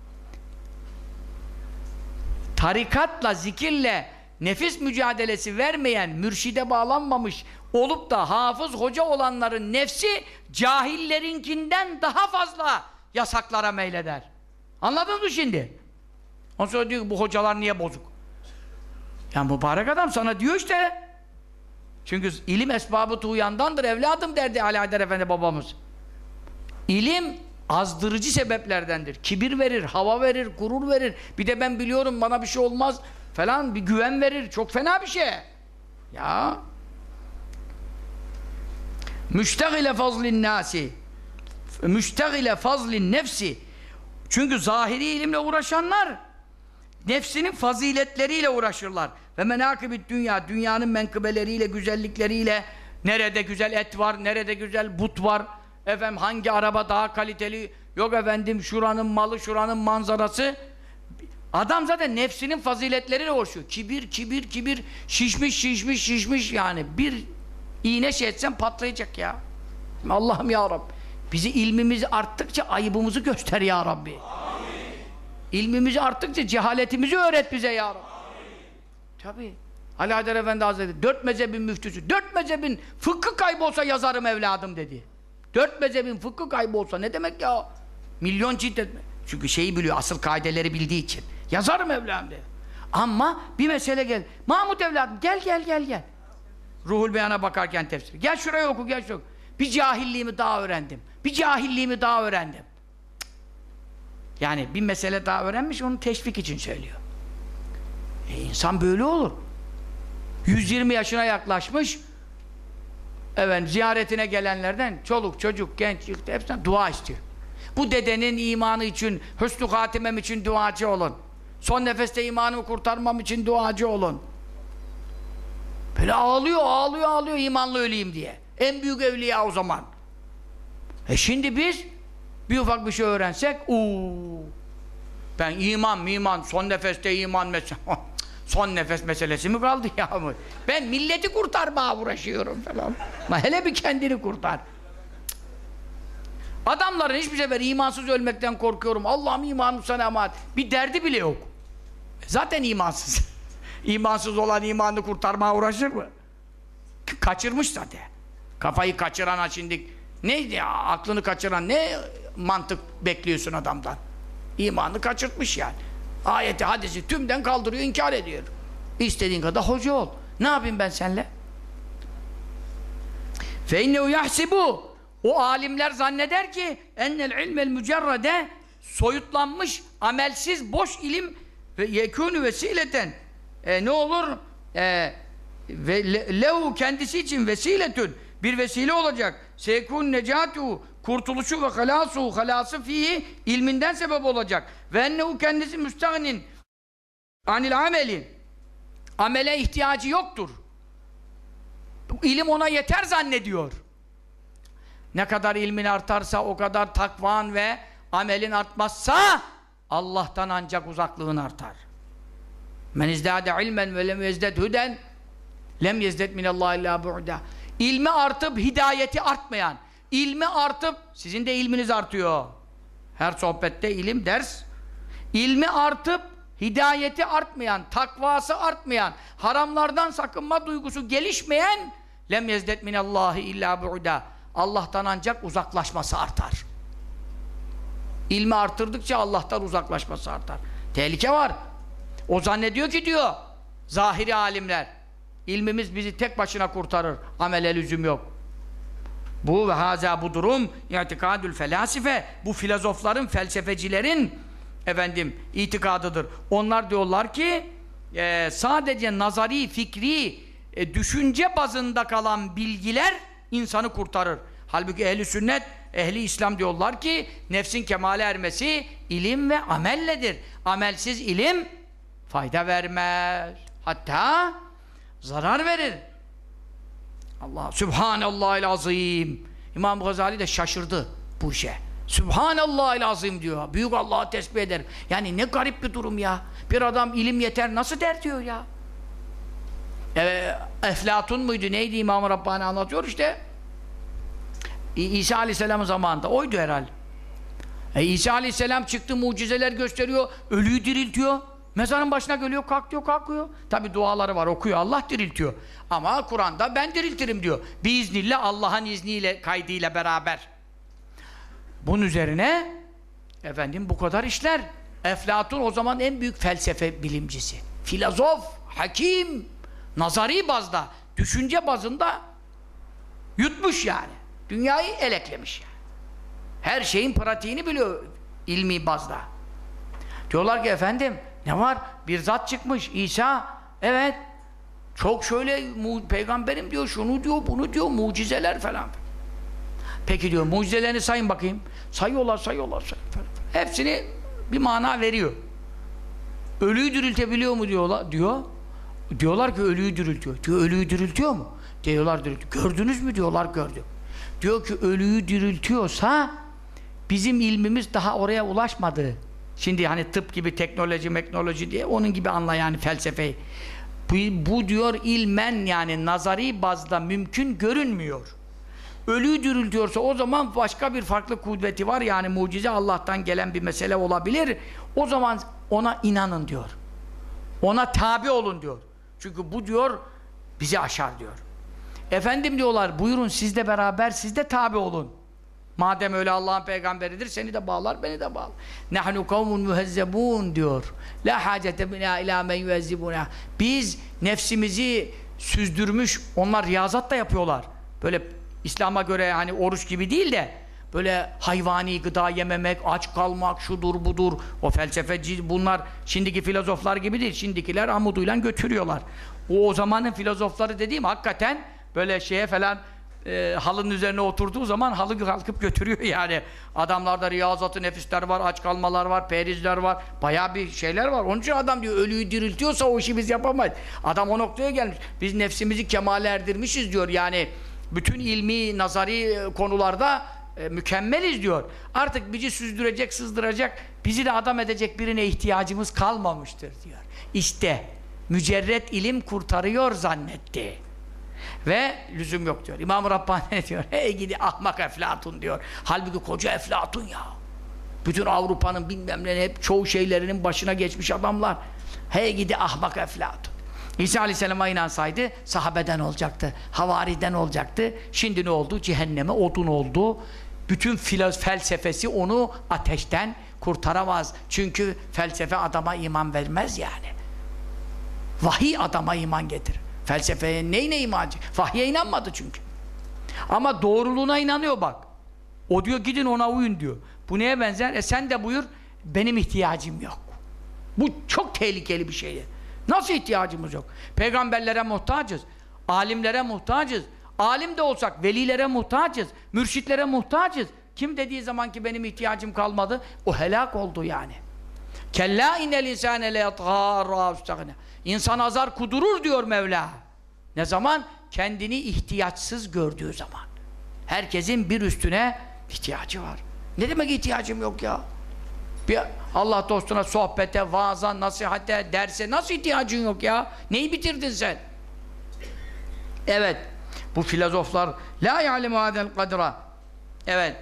Tarikatla, zikirle nefis mücadelesi vermeyen, mürşide bağlanmamış olup da hafız hoca olanların nefsi cahillerinkinden daha fazla yasaklara meyleder. Anladın mı şimdi? Ondan sonra diyor ki bu hocalar niye bozuk? Yani mübarek adam sana diyor işte. Çünkü ilim esbabı tuğyandandır evladım derdi Ali Haydar Efendi babamız. İlim azdırıcı sebeplerdendir. Kibir verir, hava verir, gurur verir. Bir de ben biliyorum bana bir şey olmaz falan, bir güven verir. Çok fena bir şey. Ya. Müştegile fazlin nasi. Müştegile fazlin nefsi. Çünkü zahiri ilimle uğraşanlar nefsinin faziletleriyle uğraşırlar. Ve menâkibid dünya, dünyanın menkıbeleriyle, güzellikleriyle, nerede güzel et var, nerede güzel but var, efendim hangi araba daha kaliteli, yok efendim şuranın malı, şuranın manzarası. Adam zaten nefsinin faziletleriyle uğraşıyor. Kibir, kibir, kibir, şişmiş, şişmiş, şişmiş yani. Bir iğne şey etsen patlayacak ya. Allah'ım ya Rabbi. Bizi ilmimiz arttıkça ayıbımızı göster ya Rabbi. İlmimizi arttıkça cehaletimizi öğret bize ya Rabbi. Tabii. Ali Haydar Efendi Hazretleri 4 mezhebin müftüsü, 4 mezhebin fıkhı kaybolsa yazarım evladım dedi. 4 mezhebin fıkhı kaybolsa ne demek ya? Milyon cilt etme. Çünkü şeyi biliyor, asıl kaideleri bildiği için. Yazarım evladım dedi. Ama bir mesele gel. Mahmut evladım gel. Ruhul Beyan'a bakarken tefsir. Gel şuraya oku, gel şuraya oku. Bir cahilliğimi daha öğrendim. Yani bir mesele daha öğrenmiş, onu teşvik için söylüyor. İnsan böyle olur. 120 yaşına yaklaşmış, evet, ziyaretine gelenlerden çoluk, çocuk, genç, yıktı, hepsinden dua istiyor. Bu dedenin imanı için, hüsnü hatimem için duacı olun. Son nefeste imanımı kurtarmam için duacı olun. Böyle ağlıyor, imanlı öleyim diye. En büyük evliya o zaman. Şimdi biz bir ufak bir şey öğrensek, ben iman, son nefeste iman mesela. Son nefes meselesi mi kaldı ya? Ben milleti kurtarmaya uğraşıyorum falan. Ama hele bir kendini kurtar. Adamların hiçbir sefer imansız ölmekten korkuyorum. Allah'ım imanım sana emanet. Bir derdi bile yok. Zaten imansız. İmansız olan imanını kurtarmaya uğraşır mı? Kaçırmış zaten. Kafayı kaçırana şimdi neydi ya? Aklını kaçıran ne mantık bekliyorsun adamdan? İmanını kaçırtmış yani. Ayeti, hadisi tümden kaldırıyor, inkar ediyor. İstediğin kadar hoca ol. Ne yapayım ben seninle? فَاِنَّهُ يَحْسِبُ O alimler zanneder ki اَنَّ الْعِلْمَ الْمُجَرَّدَ soyutlanmış, amelsiz, boş ilim ve yekûnü vesileten ne olur? Ve lehu kendisi için vesiletün bir vesile olacak. Sekûn necâtu kurtuluşu ve halası fihi ilminden sebep olacak. Ve ennehu kendisi müstahnin anil ameli Amele ihtiyacı yoktur. İlim ona yeter zannediyor. Ne kadar ilmin artarsa o kadar takvan ve amelin artmazsa Allah'tan ancak uzaklığın artar. Men izdâde ilmen ve lem yezded huden lem yezded minallâhi illâ bu'da. İlmi artıp hidayeti artmayan, ilmi artıp sizin de ilminiz artıyor. Her sohbette ilim, ders. İlmi artıp hidayeti artmayan, takvası artmayan, haramlardan sakınma duygusu gelişmeyen lem yezded minallâhi illâ bu'da. Allah'tan ancak uzaklaşması artar. İlmi artırdıkça Allah'tan uzaklaşması artar. Tehlike var. O zannediyor ki diyor, zahiri alimler, ilmimiz bizi tek başına kurtarır, amele lüzum yok. Bu ve haza bu durum, i'tikadül felasife, bu filozofların, felsefecilerin itikadıdır. Onlar diyorlar ki, sadece nazari, fikri, düşünce bazında kalan bilgiler insanı kurtarır. Halbuki ehli sünnet, ehli İslam diyorlar ki nefsin kemale ermesi ilim ve amelledir. Amelsiz ilim fayda vermez. Hatta zarar verir. Allah, Sübhanallahil azim. İmam Gazali de şaşırdı bu işe. Sübhanallahil azim diyor. Büyük Allah'ı tesbih ederim. Yani ne garip bir durum ya. Bir adam ilim yeter nasıl der diyor ya. Eflatun muydu neydi İmam-ı Rabbani anlatıyor işte. İsa Aleyhisselam'ın zamanında oydu herhalde. İsa Aleyhisselam çıktı, mucizeler gösteriyor, ölüyü diriltiyor, mezarın başına geliyor, kalk diyor, kalkıyor. Tabi duaları var, okuyor, Allah diriltiyor. Ama Kur'an'da ben diriltirim diyor. Biiznillah, Allah'ın izniyle, kaydıyla beraber. Bunun üzerine bu kadar işler. Eflatun o zaman en büyük felsefe bilimcisi. Filozof, hakim, nazari bazda, düşünce bazında yutmuş yani. Dünyayı eleklemiş yani. Her şeyin pratiğini biliyor ilmi bazda. Diyorlar ki ne var? Bir zat çıkmış İsa. Evet. Çok şöyle peygamberim diyor, şunu diyor, bunu diyor, mucizeler falan. Peki diyor, mucizelerini sayın bakayım. Sayıyorlar. Hepsini bir mana veriyor. Ölüyü diriltebiliyor mu diyor. Diyorlar ki ölüyü diriltiyor. Diyor, ölüyü diriltiyor mu? Diyorlar diriltiyor. Gördünüz mü? Diyorlar gördük. Diyor ki ölüyü diriltiyorsa bizim ilmimiz daha oraya ulaşmadı. Şimdi hani tıp gibi teknoloji diye onun gibi anla yani felsefeyi. Bu diyor ilmen yani nazari bazda mümkün görünmüyor. Ölüyü diriltiyorsa o zaman başka bir farklı kudreti var yani mucize Allah'tan gelen bir mesele olabilir. O zaman ona inanın diyor. Ona tabi olun diyor. Çünkü bu diyor bizi aşar diyor. Diyorlar buyurun siz de beraber siz de tabi olun. Madem öyle Allah'ın peygamberidir seni de bağlar beni de bağlar. Nahnu kavmun muhezzebun diyor. La hacete bina ila men yuhezzibuna. Biz nefsimizi süzdürmüş onlar riyazat da yapıyorlar. Böyle İslam'a göre hani oruç gibi değil de böyle hayvani gıda yememek, aç kalmak, şudur budur. O felsefeci bunlar şimdiki filozoflar gibi değil. Şimdikiler amuduyla götürüyorlar. O zamanın filozofları dediğim hakikaten böyle şeye falan halının üzerine oturduğu zaman halı kalkıp götürüyor yani. Adamlarda riyazatı nefisler var, aç kalmalar var, perizler var. Bayağı bir şeyler var. Onun için adam diyor ölüyü diriltiyorsa o işi biz yapamayız. Adam o noktaya gelmiş. Biz nefsimizi kemale erdirmişiz diyor. Yani bütün ilmi, nazari konularda mükemmeliz diyor. Artık bizi süzdürecek, sızdıracak, bizi de adam edecek birine ihtiyacımız kalmamıştır diyor. İşte mücerret ilim kurtarıyor zannetti. Ve lüzum yok diyor. İmam-ı Rabbani diyor. Hey gidi ahmak Eflatun diyor. Halbuki koca Eflatun ya. Bütün Avrupa'nın bilmem ne hep çoğu şeylerinin başına geçmiş adamlar. Hey gidi ahmak Eflatun. İsa Aleyhisselam'a inansaydı sahabeden olacaktı. Havariden olacaktı. Şimdi ne oldu? Cehenneme odun oldu. Bütün felsefesi onu ateşten kurtaramaz. Çünkü felsefe adama iman vermez yani. Vahiy adama iman getirir. Felsefeye neyine iman edecek? Vahye inanmadı çünkü. Ama doğruluğuna inanıyor bak. O diyor gidin ona uyun diyor. Bu neye benzer? Sen de buyur benim ihtiyacım yok. Bu çok tehlikeli bir şey. Nasıl ihtiyacımız yok? Peygamberlere muhtacız. Alimlere muhtacız. Alim de olsak velilere muhtacız. Mürşitlere muhtacız. Kim dediği zaman ki benim ihtiyacım kalmadı o helak oldu yani. Kella innel insane le yatgâ İnsan azar kudurur diyor Mevla. Ne zaman? Kendini ihtiyaçsız gördüğü zaman. Herkesin bir üstüne ihtiyacı var. Ne demek ihtiyacım yok ya? Bir Allah dostuna sohbete, vaaza, nasihate, derse nasıl ihtiyacın yok ya? Neyi bitirdin sen? Evet. Bu filozoflar la ya'lemu hadel kadra. Evet.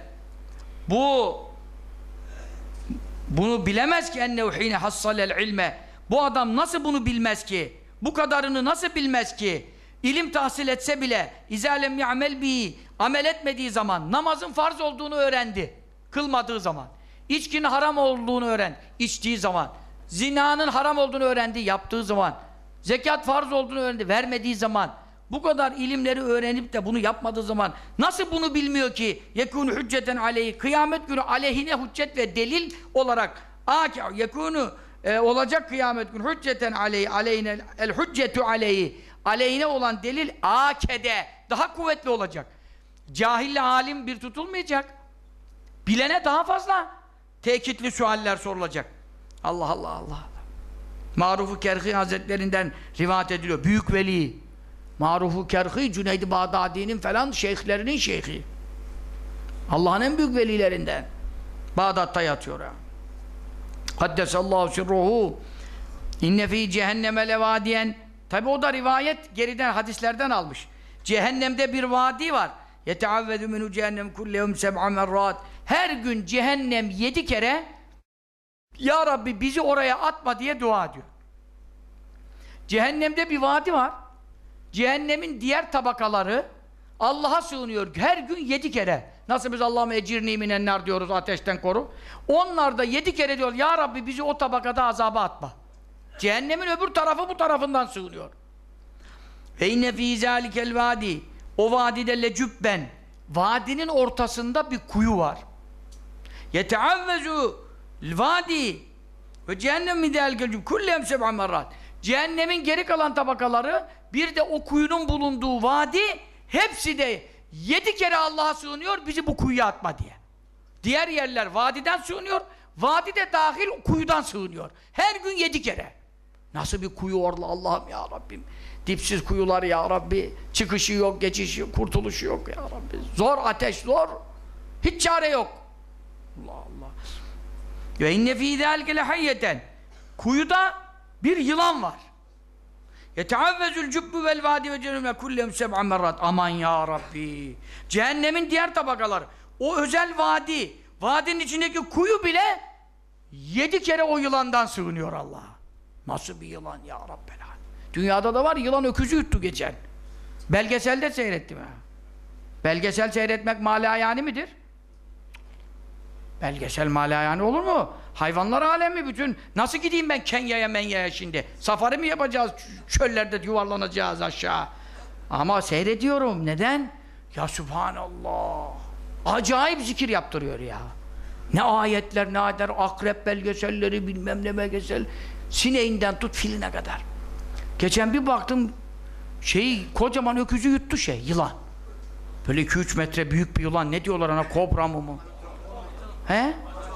Bunu bilemez ki ennehu hine hassalel ilme. Bu adam nasıl bunu bilmez ki? Bu kadarını nasıl bilmez ki? İlim tahsil etse bile izalem ya'mel bi amel etmediği zaman, namazın farz olduğunu öğrendi. Kılmadığı zaman. İçkinin haram olduğunu içtiği zaman. Zinanın haram olduğunu öğrendi, yaptığı zaman. Zekat farz olduğunu öğrendi, vermediği zaman. Bu kadar ilimleri öğrenip de bunu yapmadığı zaman nasıl bunu bilmiyor ki? Yekûnü hücceten aleyhi. Kıyamet günü aleyhine hüccet ve delil olarak yekûnü olacak kıyamet günü hücceten aleyhi aleyhine el hüccetu aleyhi. Aleyhine olan delil akede. Daha kuvvetli olacak. Cahille alim bir tutulmayacak. Bilene daha fazla tekitli sualler sorulacak. Allah Allah Allah. Maruf-u Kerhi Hazretlerinden rivayet ediliyor. Büyük veli. Maruf-u Kerhi, Cüneyd-i Bağdadi'nin falan şeyhlerinin şeyhi. Allah'ın en büyük velilerinden. Bağdat'ta yatıyor ya. Kaddesallahu sirruhu. İnne fî cehenneme levâdiyen. Tabi o da rivayet geriden hadislerden almış. Cehennemde bir vadi var. Yeteavvedü minhu cehennem kullehum seb'a merrat. Her gün cehennem 7 kere Ya Rabbi bizi oraya atma diye dua ediyor. Cehennemde bir vadi var. Cehennemin diğer tabakaları Allah'a sığınıyor. Her gün 7 kere. Nasıl biz Allah'ım ecirni minennar diyoruz, ateşten koru. Onlar da 7 kere diyor Ya Rabbi bizi o tabakada azaba atma. Cehennemin öbür tarafı bu tarafından sığınıyor. Ve inne fî zâlikel vâdi. O vadide lecübben. Vadinin ortasında bir kuyu var. Yeteavvezu vadi ve cehennem midâlikel kullem seb'a merrat. Cehennemin geri kalan tabakaları bir de o kuyunun bulunduğu vadi hepsi de 7 kere Allah'a sığınıyor bizi bu kuyuya atma diye. Diğer yerler vadiden sığınıyor, vadi de dahil kuyudan sığınıyor. Her gün 7 kere. Nasıl bir kuyu orada Allah'ım ya Rabbim. Dipsiz kuyular ya Rabbi. Çıkışı yok, geçişi yok, kurtuluşu yok ya Rabbi. Zor ateş, zor. Hiç çare yok. Allah Allah. Ve inne fî zâlike lehayyeten. Kuyuda bir yılan var. Yeteavvezül cübbü vel vâdi ve cehenneme kullem seb'a merrat. Aman ya Rabbi. Cehennemin diğer tabakaları. O özel vadi. Vadinin içindeki kuyu bile 7 kere o yılandan sığınıyor Allah'a. Nasıl bir yılan ya Rabbel. Dünyada da var, yılan öküzü yuttu geçen. Belgeselde seyrettim ha. Belgesel seyretmek malayani midir? Belgesel malayani olur mu? Hayvanlar alemi bütün. Nasıl gideyim ben Kenya'ya Menya'ya şimdi? Safari mi yapacağız? Çöllerde yuvarlanacağız aşağı. Ama seyrediyorum. Neden? Ya Subhanallah. Acayip zikir yaptırıyor ya. Ne ayetler, ne ayetler, akrep belgeselleri, bilmem ne belgesel. Sineğinden tut filine kadar. Geçen bir baktım kocaman öküzü yuttu yılan. Böyle 2-3 metre büyük bir yılan. Ne diyorlar ona? Kobra mı? He?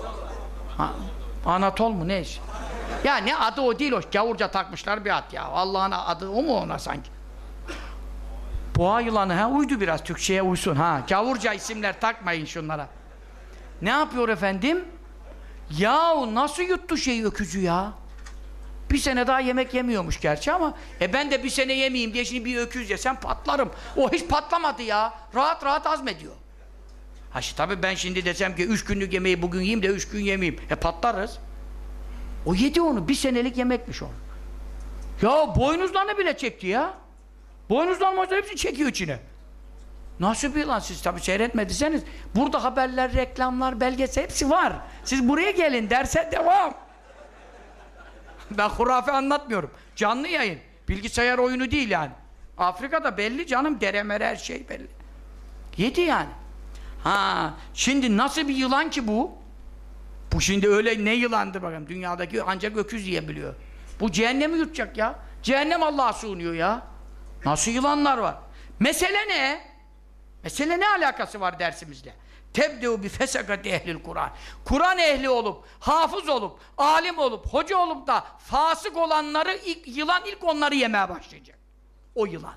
Anatol mu? Ne iş? Ya ne adı o değil o. Gavurca takmışlar bir at ya. Allah'ın adı o mu ona sanki? Boğa yılanı uydu biraz. Türkçe'ye uysun Gavurca isimler takmayın şunlara. Ne yapıyor efendim? Yahu nasıl yuttu öküzü ya? Bir sene daha yemek yemiyormuş gerçi ama ben de bir sene yemeyeyim diye şimdi bir öküz yesem patlarım. O hiç patlamadı ya. Rahat rahat azmediyor. Tabii ben şimdi desem ki 3 günlük yemeği bugün yiyeyim de 3 gün yemeyeyim. Patlarız. O yedi onu. 1 senelik yemekmiş o. Ya boynuzlarını bile çekti ya. Boynuzlarını hepsini çekiyor içine. Nasıl bir lan siz tabii seyretmediyseniz burada haberler, reklamlar, belgesel hepsi var. Siz buraya gelin derse devam. Ben hurafe anlatmıyorum. Canlı yayın. Bilgisayar oyunu değil yani. Afrika'da belli canım. Deremere her şey belli. Yedi yani. Şimdi nasıl bir yılan ki bu? Bu şimdi öyle ne yılandı bakalım. Dünyadaki ancak öküz yiyebiliyor. Bu cehennemi yutacak ya. Cehennem Allah'a sığınıyor ya. Nasıl yılanlar var? Mesele ne? Mesele ne alakası var dersimizle? tebdeu bi fesakati ehlil Kur'an. Kur'an ehli olup, hafız olup, alim olup, hoca olup da fasık olanları yılan ilk onları yemeye başlayacak. O yılan.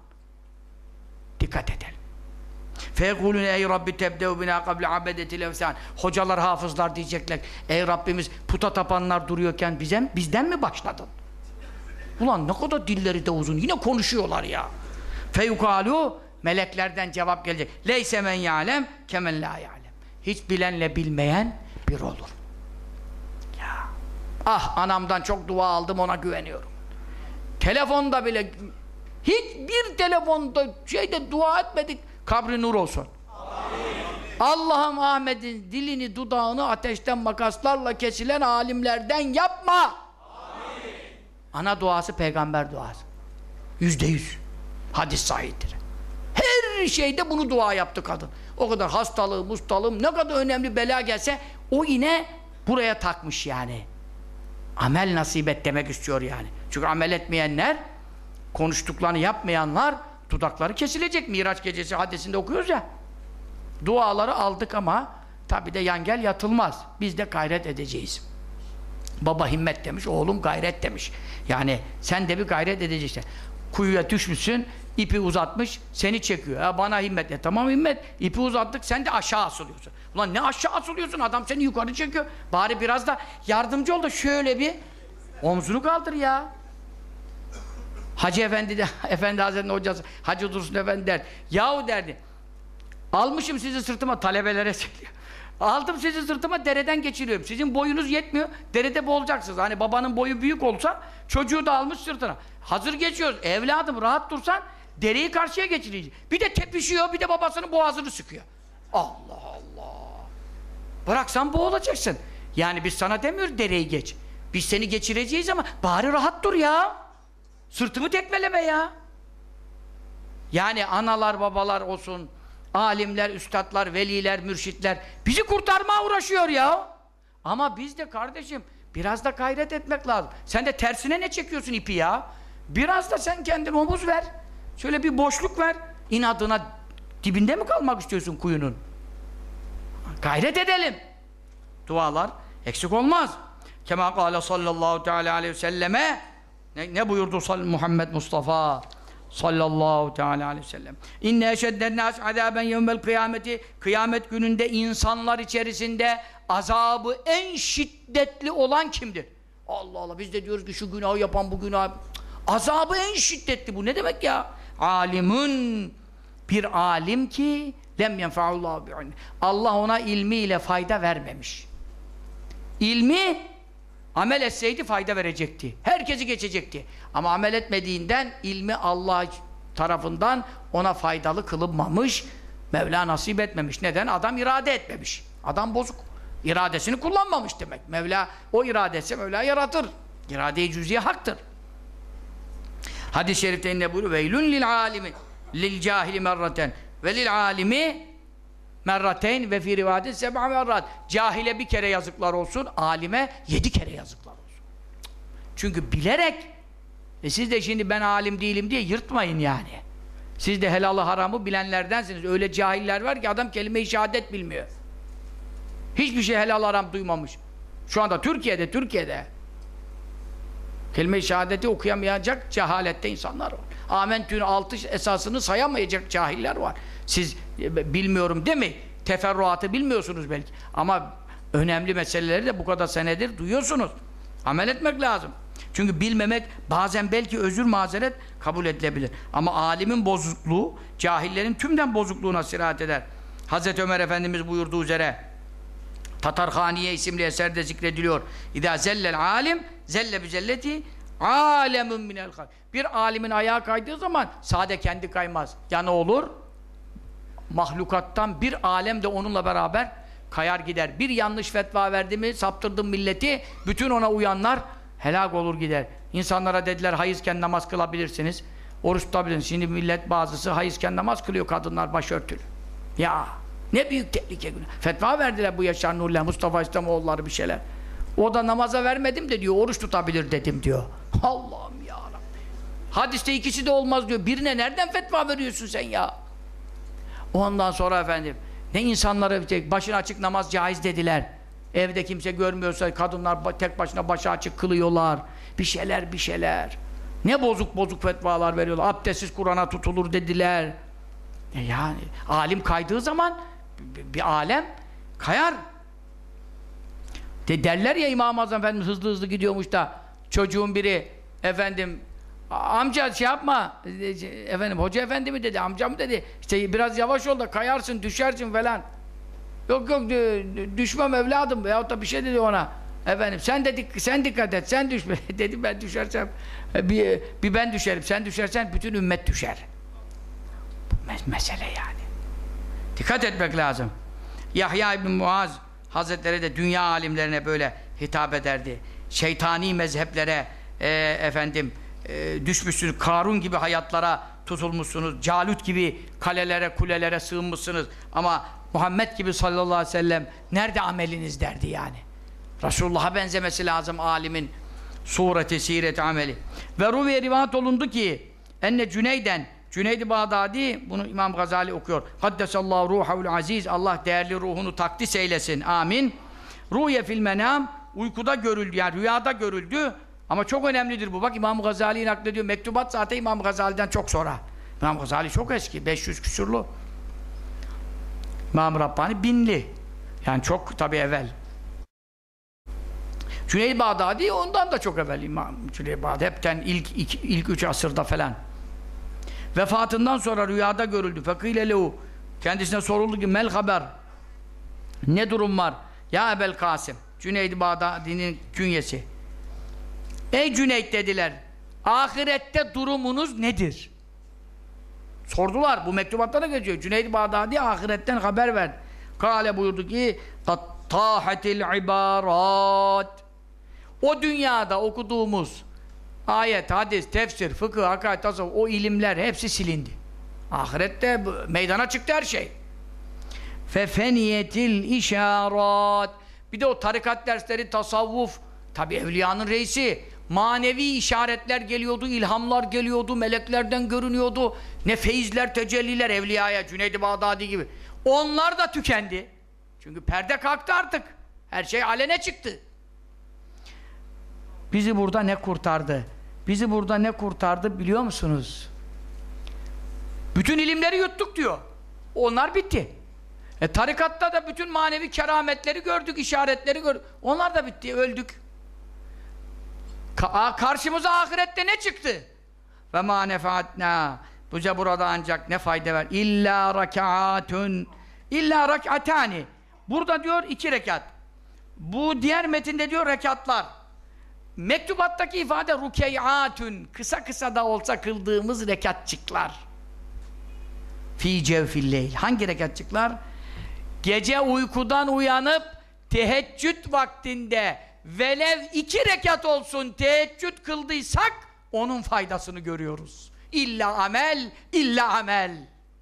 Dikkat edelim. فَيَقُولُونَ ey Rabbi tebdeu bina qabli abedetil evsan. Hocalar, hafızlar diyecekler. Ey Rabbimiz, puta tapanlar duruyorken bizden mi başladın? Ulan ne kadar dilleri de uzun. Yine konuşuyorlar ya. فَيُقَالُوا meleklerden cevap gelecek. Leyse men ya'lem kemen la ya'lem. Hiç bilenle bilmeyen bir olur. Ya. Ah, anamdan çok dua aldım, ona güveniyorum. Telefonda bile hiçbir telefonda dua etmedik. Kabri nur olsun. Allah'ım Ahmet'in dilini, dudağını ateşten makaslarla kesilen alimlerden yapma. Amin. Ana duası peygamber duası. %100. Hadis sahihtir. Her şeyde bunu dua yaptı kadın. O kadar hastalığım, ne kadar önemli bela gelse o yine buraya takmış yani. Amel nasip et demek istiyor yani. Çünkü amel etmeyenler, konuştuklarını yapmayanlar dudakları kesilecek. Miraç gecesi hadisinde okuyoruz ya. Duaları aldık ama tabi de yan gel yatılmaz. Biz de gayret edeceğiz. Baba himmet demiş, oğlum gayret demiş. Yani sen de bir gayret edeceksin. Kuyuya düşmüşsün, ipi uzatmış, seni çekiyor. Ya bana himmet. Tamam himmet, ipi uzattık, sen de aşağı asılıyorsun. Ulan ne aşağı asılıyorsun? Adam seni yukarı çekiyor. Bari biraz da yardımcı ol da şöyle bir omzunu kaldır ya. Hacı Efendi de, Efendi Hazretleri'nin hocası, Hacı Dursun Efendi der. Yahu derdi, almışım sizi sırtıma, talebelere söylüyor. Aldım sizi sırtıma, dereden geçiriyorum. Sizin boyunuz yetmiyor, derede boğulacaksınız. Hani babanın boyu büyük olsa, çocuğu da almış sırtına. Hazır geçiyoruz, evladım rahat dursan, dereyi karşıya geçireceğiz. Bir de tepişiyor, bir de babasının boğazını sıkıyor. Allah Allah! Bıraksan boğulacaksın. Yani biz sana demiyoruz dereyi geç. Biz seni geçireceğiz ama bari rahat dur ya. Sırtımı tekmeleme ya. Yani analar, babalar olsun, alimler, üstadlar, veliler, mürşitler bizi kurtarmaya uğraşıyor ya. Ama biz de kardeşim biraz da gayret etmek lazım. Sen de tersine ne çekiyorsun ipi ya? Biraz da sen kendin omuz ver. Şöyle bir boşluk ver. İnadına dibinde mi kalmak istiyorsun kuyunun? Gayret edelim. Dualar eksik olmaz. Kema kâle sallallahu teâlâ aleyhi ve selleme ne buyurdu Muhammed Mustafa sallallahu teâlâ aleyhi ve sellem? İnne eşedden nâs azâben yevmel kıyameti, kıyamet gününde insanlar içerisinde azabı en şiddetli olan kimdir? Allah Allah, biz de diyoruz ki şu günahı yapan bu günah. Azabı en şiddetli, bu ne demek ya? Alimun, bir alim ki lem yenfa'ullahu bi'ilmi. Allah ona ilmiyle fayda vermemiş. İlmi amel etseydi fayda verecekti. Herkesi geçecekti. Ama amel etmediğinden ilmi Allah tarafından ona faydalı kılınmamış. Mevla nasip etmemiş. Neden? Adam irade etmemiş. Adam bozuk. İradesini kullanmamış demek. Mevla o iradesi Mevla yaratır. İrade-i cüziye haktır. Hadis-i şerifte ne buyuruyor? Veylün lil alimi lil cahili merraten ve lil alimi merrateyn ve fi rivayetin seb'a merrat. Cahile bir kere yazıklar olsun, alime 7 kere yazıklar olsun. Çünkü bilerek siz de şimdi ben alim değilim diye yırtmayın yani. Siz de helalı haramı bilenlerdensiniz. Öyle cahiller var ki adam kelime-i şehadet bilmiyor. Hiçbir şey helal haram duymamış. Şu anda Türkiye'de kelime-i şehadeti okuyamayacak cehalette insanlar var. Amentü'nün 6 esasını sayamayacak cahiller var. Siz bilmiyorum değil mi? Teferruatı bilmiyorsunuz belki. Ama önemli meseleleri de bu kadar senedir duyuyorsunuz. Amel etmek lazım. Çünkü bilmemek bazen belki özür mazeret kabul edilebilir. Ama alimin bozukluğu, cahillerin tümden bozukluğuna sirayet eder. Hazreti Ömer Efendimiz buyurduğu üzere Tatarhaniye isimli eserde zikrediliyor. İdâ zellel alim zelle bizelleti âlemun minel halk. Bir alimin ayağa kaydığı zaman sade kendi kaymaz. Ya ne olur? Mahlukattan bir alem de onunla beraber kayar gider. Bir yanlış fetva verdi mi, saptırdı milleti, bütün ona uyanlar helak olur gider. İnsanlara dediler hayızken namaz kılabilirsiniz, oruç tutabilirsiniz. Şimdi millet bazısı hayızken namaz kılıyor, kadınlar başörtülü. Ya ne büyük tehlike günü. Fetva verdiler bu Yaşar Nurullah, Mustafa İslamoğulları bir şeyler. O da namaza vermedim de diyor, oruç tutabilir dedim diyor. Allah'ım ya Rabbi. Hadiste ikisi de olmaz diyor. Birine nereden fetva veriyorsun sen ya? Ondan sonra efendim Ne insanlara başına açık namaz caiz dediler. Evde kimse görmüyorsa kadınlar tek başına başı açık kılıyorlar. Bir şeyler. Ne bozuk fetvalar veriyorlar. Abdestsiz Kur'an'a tutulur dediler. Yani alim kaydığı zaman bir alem kayar. Derler ya İmam-ı Azam Efendimiz hızlı gidiyormuş da çocuğun biri efendim amca şey yapma efendim hoca efendi mi dedi amca mı dedi işte biraz yavaş ol da kayarsın düşersin falan. Yok düşmem evladım veyahut da bir şey dedi ona. Efendim sen dikkat et sen düşme dedi ben düşersem bir ben düşerim sen düşersen bütün ümmet düşer. Mesele yani. Dikkat etmek lazım. Yahya İbn Muaz Hazretleri de dünya alimlerine böyle hitap ederdi. Şeytani mezheplere düşmüşsünüz, Karun gibi hayatlara tutulmuşsunuz, Calut gibi kalelere, kulelere sığınmışsınız ama Muhammed gibi sallallahu aleyhi ve sellem nerede ameliniz derdi yani. Resulullah'a benzemesi lazım alimin sureti, sireti, ameli. Ve ruviye rivayet olundu ki enne Cüneyd-i Bağdadi, bunu İmam Gazali okuyor. Haddesallahu ruhul aziz, Allah değerli ruhunu takdis eylesin. Amin. Ruye fil menam, uykuda görüldü, yani rüyada görüldü. Ama çok önemlidir bu. Bak İmam Gazali'yi naklediyor. Mektubat zaten İmam Gazali'den çok sonra. İmam Gazali çok eski, 500 küsurlu. İmam Rabbani 1000'li. Yani çok tabi evvel. Cüneyd-i Bağdadi ondan da çok evvel İmam Cüneyd-i Bağdadi. Hepten ilk 3 asırda falan. Vefatından sonra rüyada görüldü. Fekîle lehu, kendisine soruldu ki mel haber, ne durum var? Ya Ebel Kasım, Cüneyd-i Bağdadi'nin künyesi. Ey Cüneyd dediler, ahirette durumunuz nedir? Sordular, bu mektubatta da geçiyor. Cüneyd-i Bağdadi ahiretten haber verdi. Kâle buyurdu ki tattâhetil ibarat. O dünyada okuduğumuz ayet, hadis, tefsir, fıkıh, hakaret, tasavvuf, o ilimler hepsi silindi. Ahirette meydana çıktı her şey. Fefeniyetil işaret. Bir de o tarikat dersleri, tasavvuf, tabi evliyanın reisi, manevi işaretler geliyordu, ilhamlar geliyordu, meleklerden görünüyordu. Ne feyizler, tecelliler evliyaya, Cüneyd-i Bağdadi gibi. Onlar da tükendi. Çünkü perde kalktı artık. Her şey alene çıktı. Bizi burada ne kurtardı? Bizi burada ne kurtardı biliyor musunuz? Bütün ilimleri yuttuk diyor. Onlar bitti. Tarikatta da bütün manevi kerametleri gördük, işaretleri gördük. Onlar da bitti, öldük. Karşımıza ahirette ne çıktı? Ve ma nefaatna. Bize burada ancak ne fayda ver? İlla rak'atun. İlla rak'atani. Burada diyor 2 rekat. Bu diğer metinde diyor rekatlar. Mektubattaki ifade rukeyatun, kısa da olsa kıldığımız rekatçıklar. Fî cevfilleyl. Hangi rekatçıklar? Gece uykudan uyanıp teheccüd vaktinde velev 2 rekat olsun teheccüd kıldıysak onun faydasını görüyoruz. İlla amel.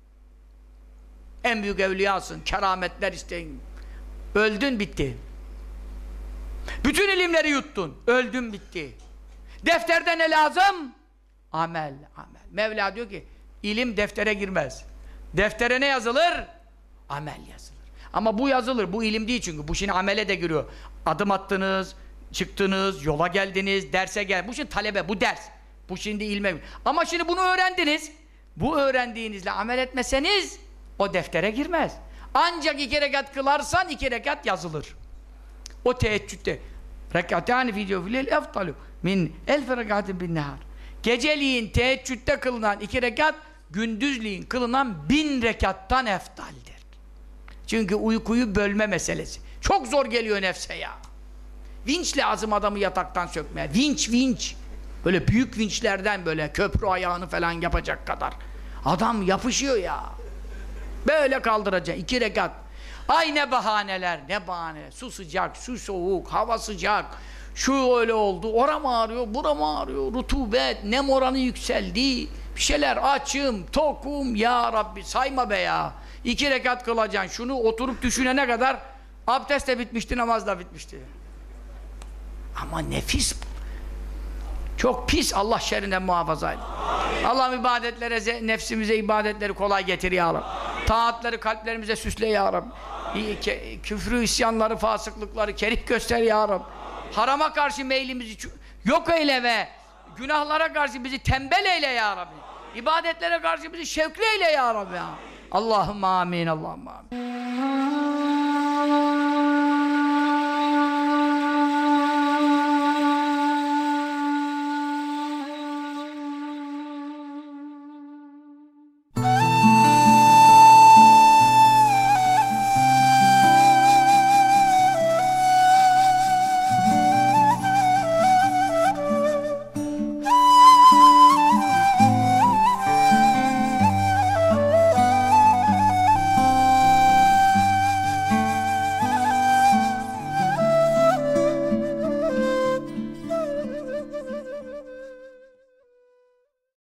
En büyük evliyasın, kerametler isteyin. Öldün bitti. Bütün ilimleri yuttun. Öldün bitti. Defterde ne lazım? Amel. Mevla diyor ki ilim deftere girmez. Deftere ne yazılır? Amel yazılır. Ama bu yazılır. Bu ilim değil çünkü. Bu şimdi amele de giriyor. Adım attınız, çıktınız, yola geldiniz, derse gel. Bu şimdi talebe, bu ders. Bu şimdi ilme. Ama şimdi bunu öğrendiniz. Bu öğrendiğinizle amel etmeseniz o deftere girmez. Ancak 2 rekat kılarsan 2 rekat yazılır. O teheccüde rekatâni fî cevfilleyl eftalu min elfe rekâtin bin nehâr. Geceliğin teheccüde kılınan 2 rekat gündüzliğin kılınan 1000 rekattan eftaldir. Çünkü uykuyu bölme meselesi. Çok zor geliyor nefse ya. Vinç lazım adamı yataktan sökmeye. Vinç. Böyle büyük vinçlerden böyle köprü ayağını falan yapacak kadar. Adam yapışıyor ya. Böyle kaldıracak 2 rekat. Ay ne bahaneler, ne bahane. Su sıcak, su soğuk, hava sıcak. Şu öyle oldu, oram ağrıyor, buram ağrıyor. Rutubet, nem oranı yükseldi. Bir şeyler açım, tokum. Ya Rabbi sayma be ya. 2 rekat kılacaksın. Şunu oturup düşünene kadar abdest de bitmişti, namaz da bitmişti. Ama nefis. Çok pis. Allah şerrinden muhafaza edin. Allah ibadetlere, nefsimize ibadetleri kolay getir ya Rabbi. Taatları kalplerimize süsle ya Rabbi. Küfrü, isyanları, fasıklıkları kerih göster ya Rabbi. Harama karşı meylimizi yok eyle ve günahlara karşı bizi tembel eyle ya Rabbi. İbadetlere karşı bizi şevkli eyle ya Rabbi. Allahümme amin, Allahümme amin.